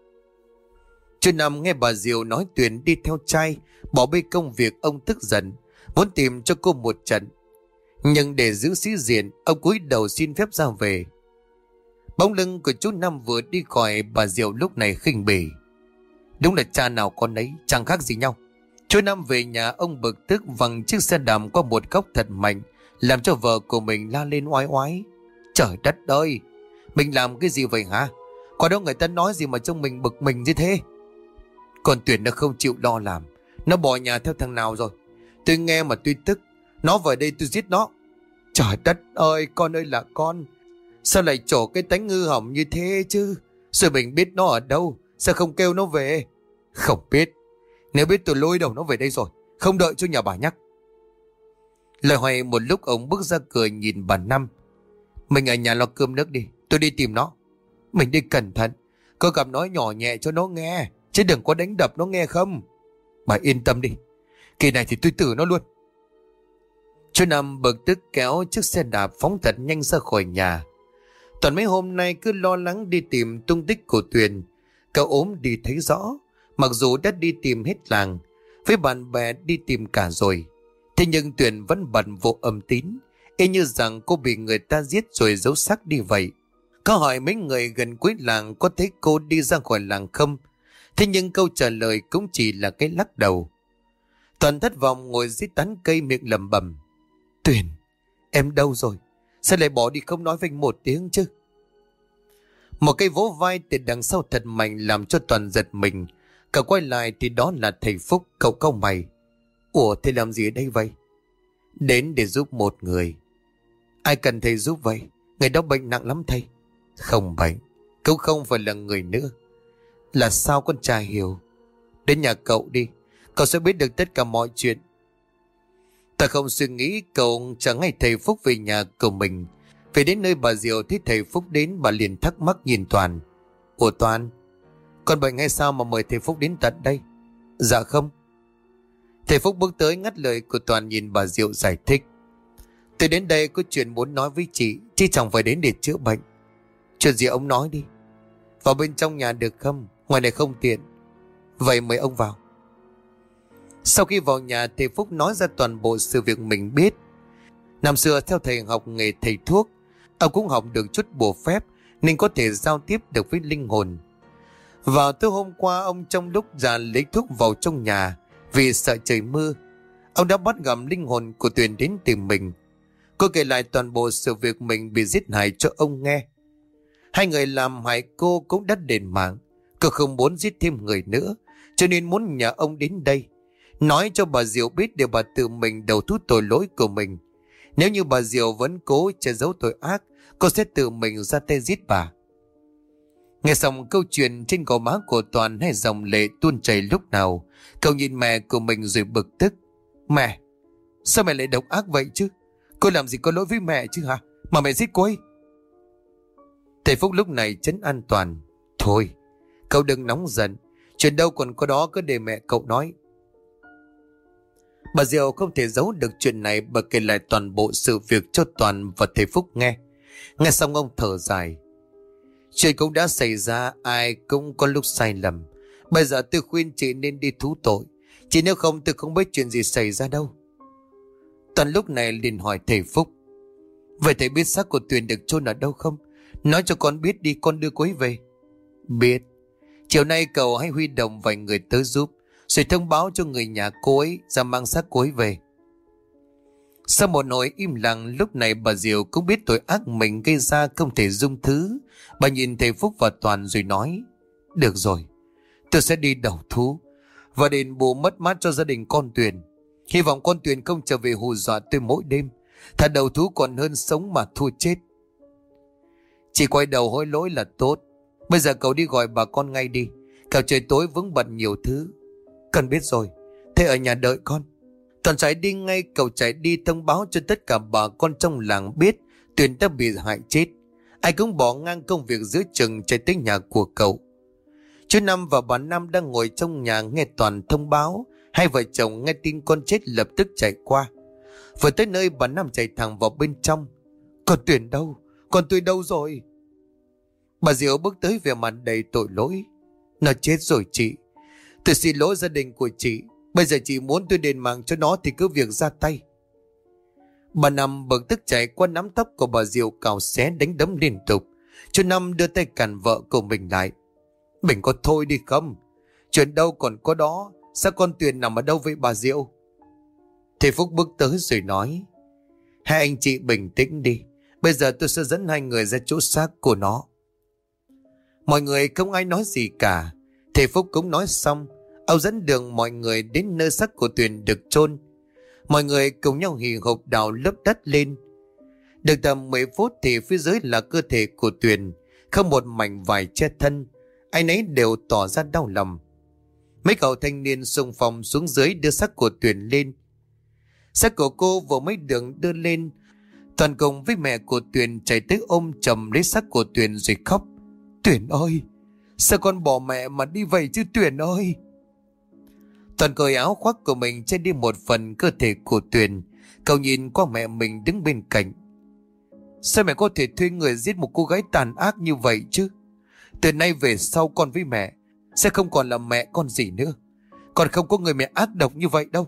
Chú Năm nghe bà Diệu nói Tuyền đi theo trai, bỏ bê công việc, ông tức giận, muốn tìm cho cô một trận. Nhưng để giữ sĩ diện, ông cúi đầu xin phép ra về. Bóng lưng của chú Năm vừa đi khỏi, bà Diệu lúc này khinh bỉ: "Đúng là cha nào con ấy, chẳng khác gì nhau." Chú Năm về nhà, ông bực tức văng chiếc xe đạp qua một góc thật mạnh, làm cho vợ của mình la lên oái oái: "Trời đất ơi, mình làm cái gì vậy hả? Qua đó người ta nói gì mà trông mình bực mình như thế?" "Con Tuyền nó không chịu lo làm, nó bỏ nhà theo thằng nào rồi. Tôi nghe mà tôi tức, nó vào đây tôi giết nó." "Trời đất ơi, con ơi là con, sao lại trổ cái tánh hư hỏng như thế chứ? Rồi mình biết nó ở đâu, sao không kêu nó về?" "Không biết, nếu biết tôi lôi đầu nó về đây rồi, không đợi cho nhà bà nhắc." Lời hoài một lúc, ông bước ra cười nhìn bà Năm: "Mình ở nhà lo cơm nước đi, tôi đi tìm nó." "Mình đi cẩn thận, có gặp nói nhỏ nhẹ cho nó nghe, chứ đừng có đánh đập nó nghe không?" "Bà yên tâm đi, kỳ này thì tôi tử nó luôn." Chú Năm bực tức kéo chiếc xe đạp phóng thật nhanh ra khỏi nhà. Toàn mấy hôm nay cứ lo lắng đi tìm tung tích của Tuyền. Cậu ốm đi thấy rõ, mặc dù đã đi tìm hết làng, với bạn bè đi tìm cả rồi, thế nhưng Tuyền vẫn bận vô âm tín, y như rằng cô bị người ta giết rồi giấu xác đi vậy. Có hỏi mấy người gần cuối làng có thấy cô đi ra khỏi làng không, thế nhưng câu trả lời cũng chỉ là cái lắc đầu. Toàn thất vọng ngồi dưới tán cây, miệng lẩm bẩm: "Tuyền, em đâu rồi? Sao lại bỏ đi không nói với anh một tiếng chứ?" Một cây vỗ vai từ đằng sau thật mạnh làm cho Toàn giật mình. Cậu quay lại thì đó là thầy Phúc. Cậu cau mày: "Ủa, thầy làm gì ở đây vậy?" "Đến để giúp một người." "Ai cần thầy giúp vậy? Người đó bệnh nặng lắm thầy." "Không bệnh, cậu không phải là người nữa." "Là sao con chả hiểu." "Đến nhà cậu đi, cậu sẽ biết được tất cả mọi chuyện." Ta không suy nghĩ, cậu chẳng ngay thầy Phúc về nhà của mình. Về đến nơi bà Diệu thấy thầy Phúc đến, bà liền thắc mắc nhìn Toàn: "Ủa Toàn, con bệnh hay sao mà mời thầy Phúc đến tận đây?" "Dạ không." Thầy Phúc bước tới ngắt lời của Toàn, nhìn bà Diệu giải thích. Tôi đến đây có chuyện muốn nói với chị, chứ chẳng phải đến để chữa bệnh. Chuyện gì ông nói đi. Vào bên trong nhà được không? Ngoài này không tiện. Vậy mời ông vào. Sau khi vào nhà, thầy Phúc nói ra toàn bộ sự việc mình biết. Năm xưa theo thầy học nghề thầy thuốc, ông cũng học được chút bùa phép nên có thể giao tiếp được với linh hồn. Vào tối hôm qua, ông trong lúc ra lấy thuốc vào trong nhà, vì sợ trời mưa, ông đã bắt gặp linh hồn của Tuyền đến tìm mình. Cô kể lại toàn bộ sự việc mình bị giết hại cho ông nghe. Hai người làm hại cô cũng đã đền mạng. Cô không muốn giết thêm người nữa, cho nên muốn nhờ ông đến đây, nói cho bà Diệu biết để bà tự mình đầu thú tội lỗi của mình. Nếu như bà Diệu vẫn cố che giấu tội ác, cô sẽ tự mình ra tay giết bà. Nghe xong câu chuyện, trên gò má của Toàn hai dòng lệ tuôn chảy lúc nào. Cậu nhìn mẹ của mình rồi bực tức. Mẹ, sao mẹ lại độc ác vậy chứ? Cô làm gì có lỗi với mẹ chứ hả? Mà mẹ giết cô ấy. Thầy Phúc lúc này trấn an Toàn. Thôi, cậu đừng nóng giận. Chuyện đâu còn có đó, cứ để mẹ cậu nói. Bà Diệu không thể giấu được chuyện này, bà kể lại toàn bộ sự việc cho Toàn và thầy Phúc nghe. Nghe xong ông thở dài. Chuyện cũng đã xảy ra, ai cũng có lúc sai lầm. Bây giờ tôi khuyên chị nên đi thú tội, chỉ nếu không tôi không biết chuyện gì xảy ra đâu. Toàn lúc này liền hỏi thầy Phúc. Vậy thầy biết xác của Tuyền được chôn ở đâu không? Nói cho con biết đi, con đưa cô ấy về. Biết. Chiều nay cậu hãy huy động vài người tới giúp, rồi thông báo cho người nhà cô ấy ra mang xác cô ấy về. Sau một hồi im lặng, lúc này bà Diệu cũng biết tội ác mình gây ra không thể dung thứ. Bà nhìn thầy Phúc và Toàn rồi nói. Được rồi, tôi sẽ đi đầu thú và đền bù mất mát cho gia đình con Tuyền. Hy vọng con Tuyền không trở về hù dọa tôi mỗi đêm. Thà đầu thú còn hơn sống mà thua chết. Chỉ quay đầu hối lỗi là tốt. Bây giờ cậu đi gọi bà con ngay đi. Cậu trời tối vướng bận nhiều thứ. Cần biết rồi, thế ở nhà đợi con. Toàn chạy đi ngay, cậu chạy đi thông báo cho tất cả bà con trong làng biết Tuyền đã bị hại chết. Ai cũng bỏ ngang công việc giữa chừng chạy tới nhà của cậu. Chú Năm và bà Năm đang ngồi trong nhà nghe Toàn thông báo. Hai vợ chồng nghe tin con chết lập tức chạy qua. Vừa tới nơi, bà Năm chạy thẳng vào bên trong. Con Tuyền đâu? Con Tuyền đâu rồi? Bà Diệu bước tới vẻ mặt đầy tội lỗi. Nó chết rồi chị. Tôi xin lỗi gia đình của chị. Bây giờ chị muốn tôi đền mạng cho nó thì cứ việc ra tay. Bà Năm bực tức chạy qua nắm tóc của bà Diệu cào xé đánh đấm liên tục. Chú Năm đưa tay cản vợ của mình lại. Mình có thôi đi không? Chuyện đâu còn có đó. Sao con Tuyền nằm ở đâu với bà Diệu? Thầy Phúc bước tới rồi nói. Hai anh chị bình tĩnh đi. Bây giờ tôi sẽ dẫn hai người ra chỗ xác của nó. Mọi người không ai nói gì cả. Thầy Phúc cũng nói xong. Ông dẫn đường mọi người đến nơi xác của Tuyền được chôn. Mọi người cùng nhau hì hục đào lớp đất lên. Được tầm mười phút thì phía dưới là cơ thể của Tuyền, không một mảnh vải che thân. Ai nấy đều tỏ ra đau lòng. Mấy cậu thanh niên xung phong xuống dưới đưa xác của Tuyền lên. Xác của cô vừa mới được đưa lên, Toàn cùng với mẹ của Tuyền chạy tới ôm chầm lấy xác của Tuyền rồi khóc. Tuyền ơi, sao con bỏ mẹ mà đi vậy chứ Tuyền ơi? Toàn cởi áo khoác của mình che đi một phần cơ thể của Tuyền. Cậu nhìn qua mẹ mình đứng bên cạnh. Sao mẹ có thể thuê người giết một cô gái tàn ác như vậy chứ? Từ nay về sau con với mẹ sẽ không còn là mẹ con gì nữa. Còn không có người mẹ ác độc như vậy đâu.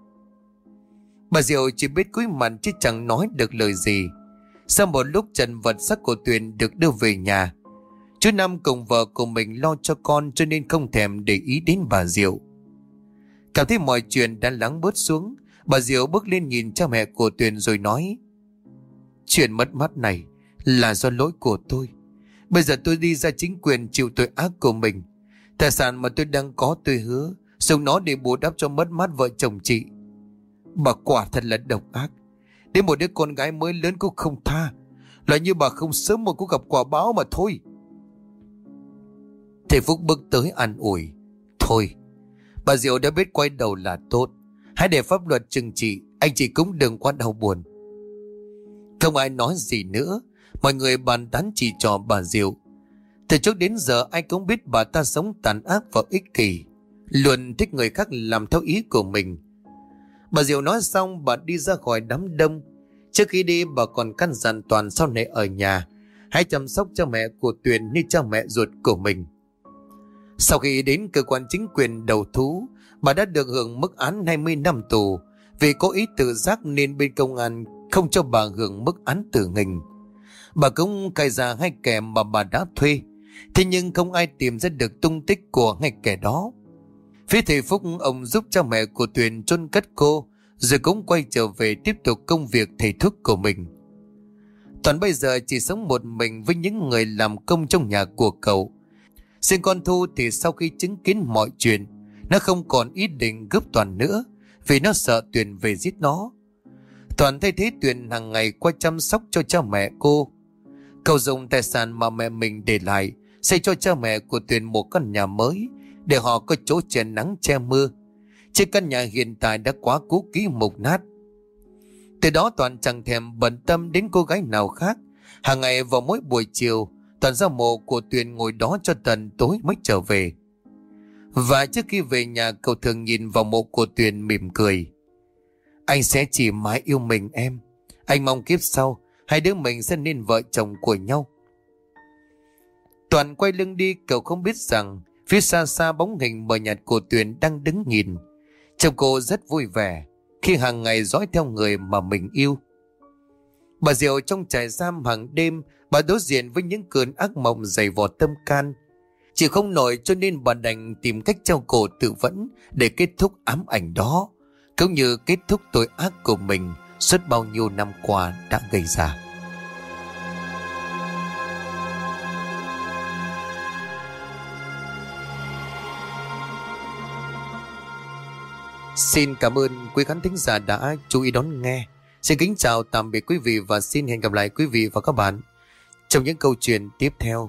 Bà Diệu chỉ biết cúi mặt chứ chẳng nói được lời gì. Sau một lúc trần vật xác của Tuyền được đưa về nhà, chú Năm cùng vợ của mình lo cho con cho nên không thèm để ý đến bà Diệu. Cảm thấy mọi chuyện đã lắng bớt xuống, bà Diệu bước lên nhìn cha mẹ của Tuyền rồi nói. Chuyện mất mát này là do lỗi của tôi. Bây giờ tôi đi ra chính quyền chịu tội ác của mình. Tài sản mà tôi đang có tôi hứa dùng nó để bù đắp cho mất mát vợ chồng chị. Bà quả thật là độc ác. Đến một đứa con gái mới lớn cũng không tha. Loại như bà không sớm một cũng gặp quả báo mà thôi. Thầy Phúc bước tới an ủi. Thôi, bà Diệu đã biết quay đầu là tốt. Hãy để pháp luật trừng trị. Anh chị cũng đừng quá đau buồn. Không ai nói gì nữa. Mọi người bàn tán chỉ trò bà Diệu. Từ trước đến giờ ai cũng biết bà ta sống tàn ác và ích kỷ, luôn thích người khác làm theo ý của mình. Bà Diệu nói xong bà đi ra khỏi đám đông. Trước khi đi bà còn căn dặn Toàn sau này ở nhà hãy chăm sóc cho mẹ của Tuyền như cha mẹ ruột của mình. Sau khi đến cơ quan chính quyền đầu thú, bà đã được hưởng mức án hai mươi năm tù. Vì có ý tự giác nên bên công an không cho bà hưởng mức án tử hình. Bà cũng cài ra hai kẻ mà bà đã thuê. Thế nhưng không ai tìm ra được tung tích của hai kẻ đó. Phía thầy Phúc, ông giúp cha mẹ của Tuyền chôn cất cô, rồi cũng quay trở về tiếp tục công việc thầy thuốc của mình. Toàn bây giờ chỉ sống một mình với những người làm công trong nhà của cậu. Riêng con Thu thì sau khi chứng kiến mọi chuyện, nó không còn ý định cướp Toàn nữa, vì nó sợ Tuyền về giết nó. Toàn thay thế Tuyền hàng ngày qua chăm sóc cho cha mẹ cô. Cậu dùng tài sản mà mẹ mình để lại xây cho cha mẹ của Tuyền một căn nhà mới để họ có chỗ che nắng che mưa. Trên căn nhà hiện tại đã quá cũ kỹ mục nát. Từ đó Toàn chẳng thèm bận tâm đến cô gái nào khác. Hàng ngày vào mỗi buổi chiều, Toàn ra mộ của Tuyền ngồi đó cho tận tối mới trở về. Và trước khi về nhà, cậu thường nhìn vào mộ của Tuyền mỉm cười. Anh sẽ chỉ mãi yêu mình em. Anh mong kiếp sau hai đứa mình sẽ nên vợ chồng của nhau. Toàn quay lưng đi, cậu không biết rằng phía xa xa bóng hình mờ nhạt của Tuyền đang đứng nhìn. Trông cô rất vui vẻ khi hàng ngày dõi theo người mà mình yêu. Bà Diệu trong trại giam hàng đêm, bà đối diện với những cơn ác mộng dày vò tâm can. Chỉ không nổi cho nên bà đành tìm cách treo cổ tự vẫn để kết thúc ám ảnh đó, cũng như kết thúc tội ác của mình suốt bao nhiêu năm qua đã gây ra. Xin cảm ơn quý khán thính giả đã chú ý đón nghe. Xin kính chào tạm biệt quý vị và xin hẹn gặp lại quý vị và các bạn trong những câu chuyện tiếp theo.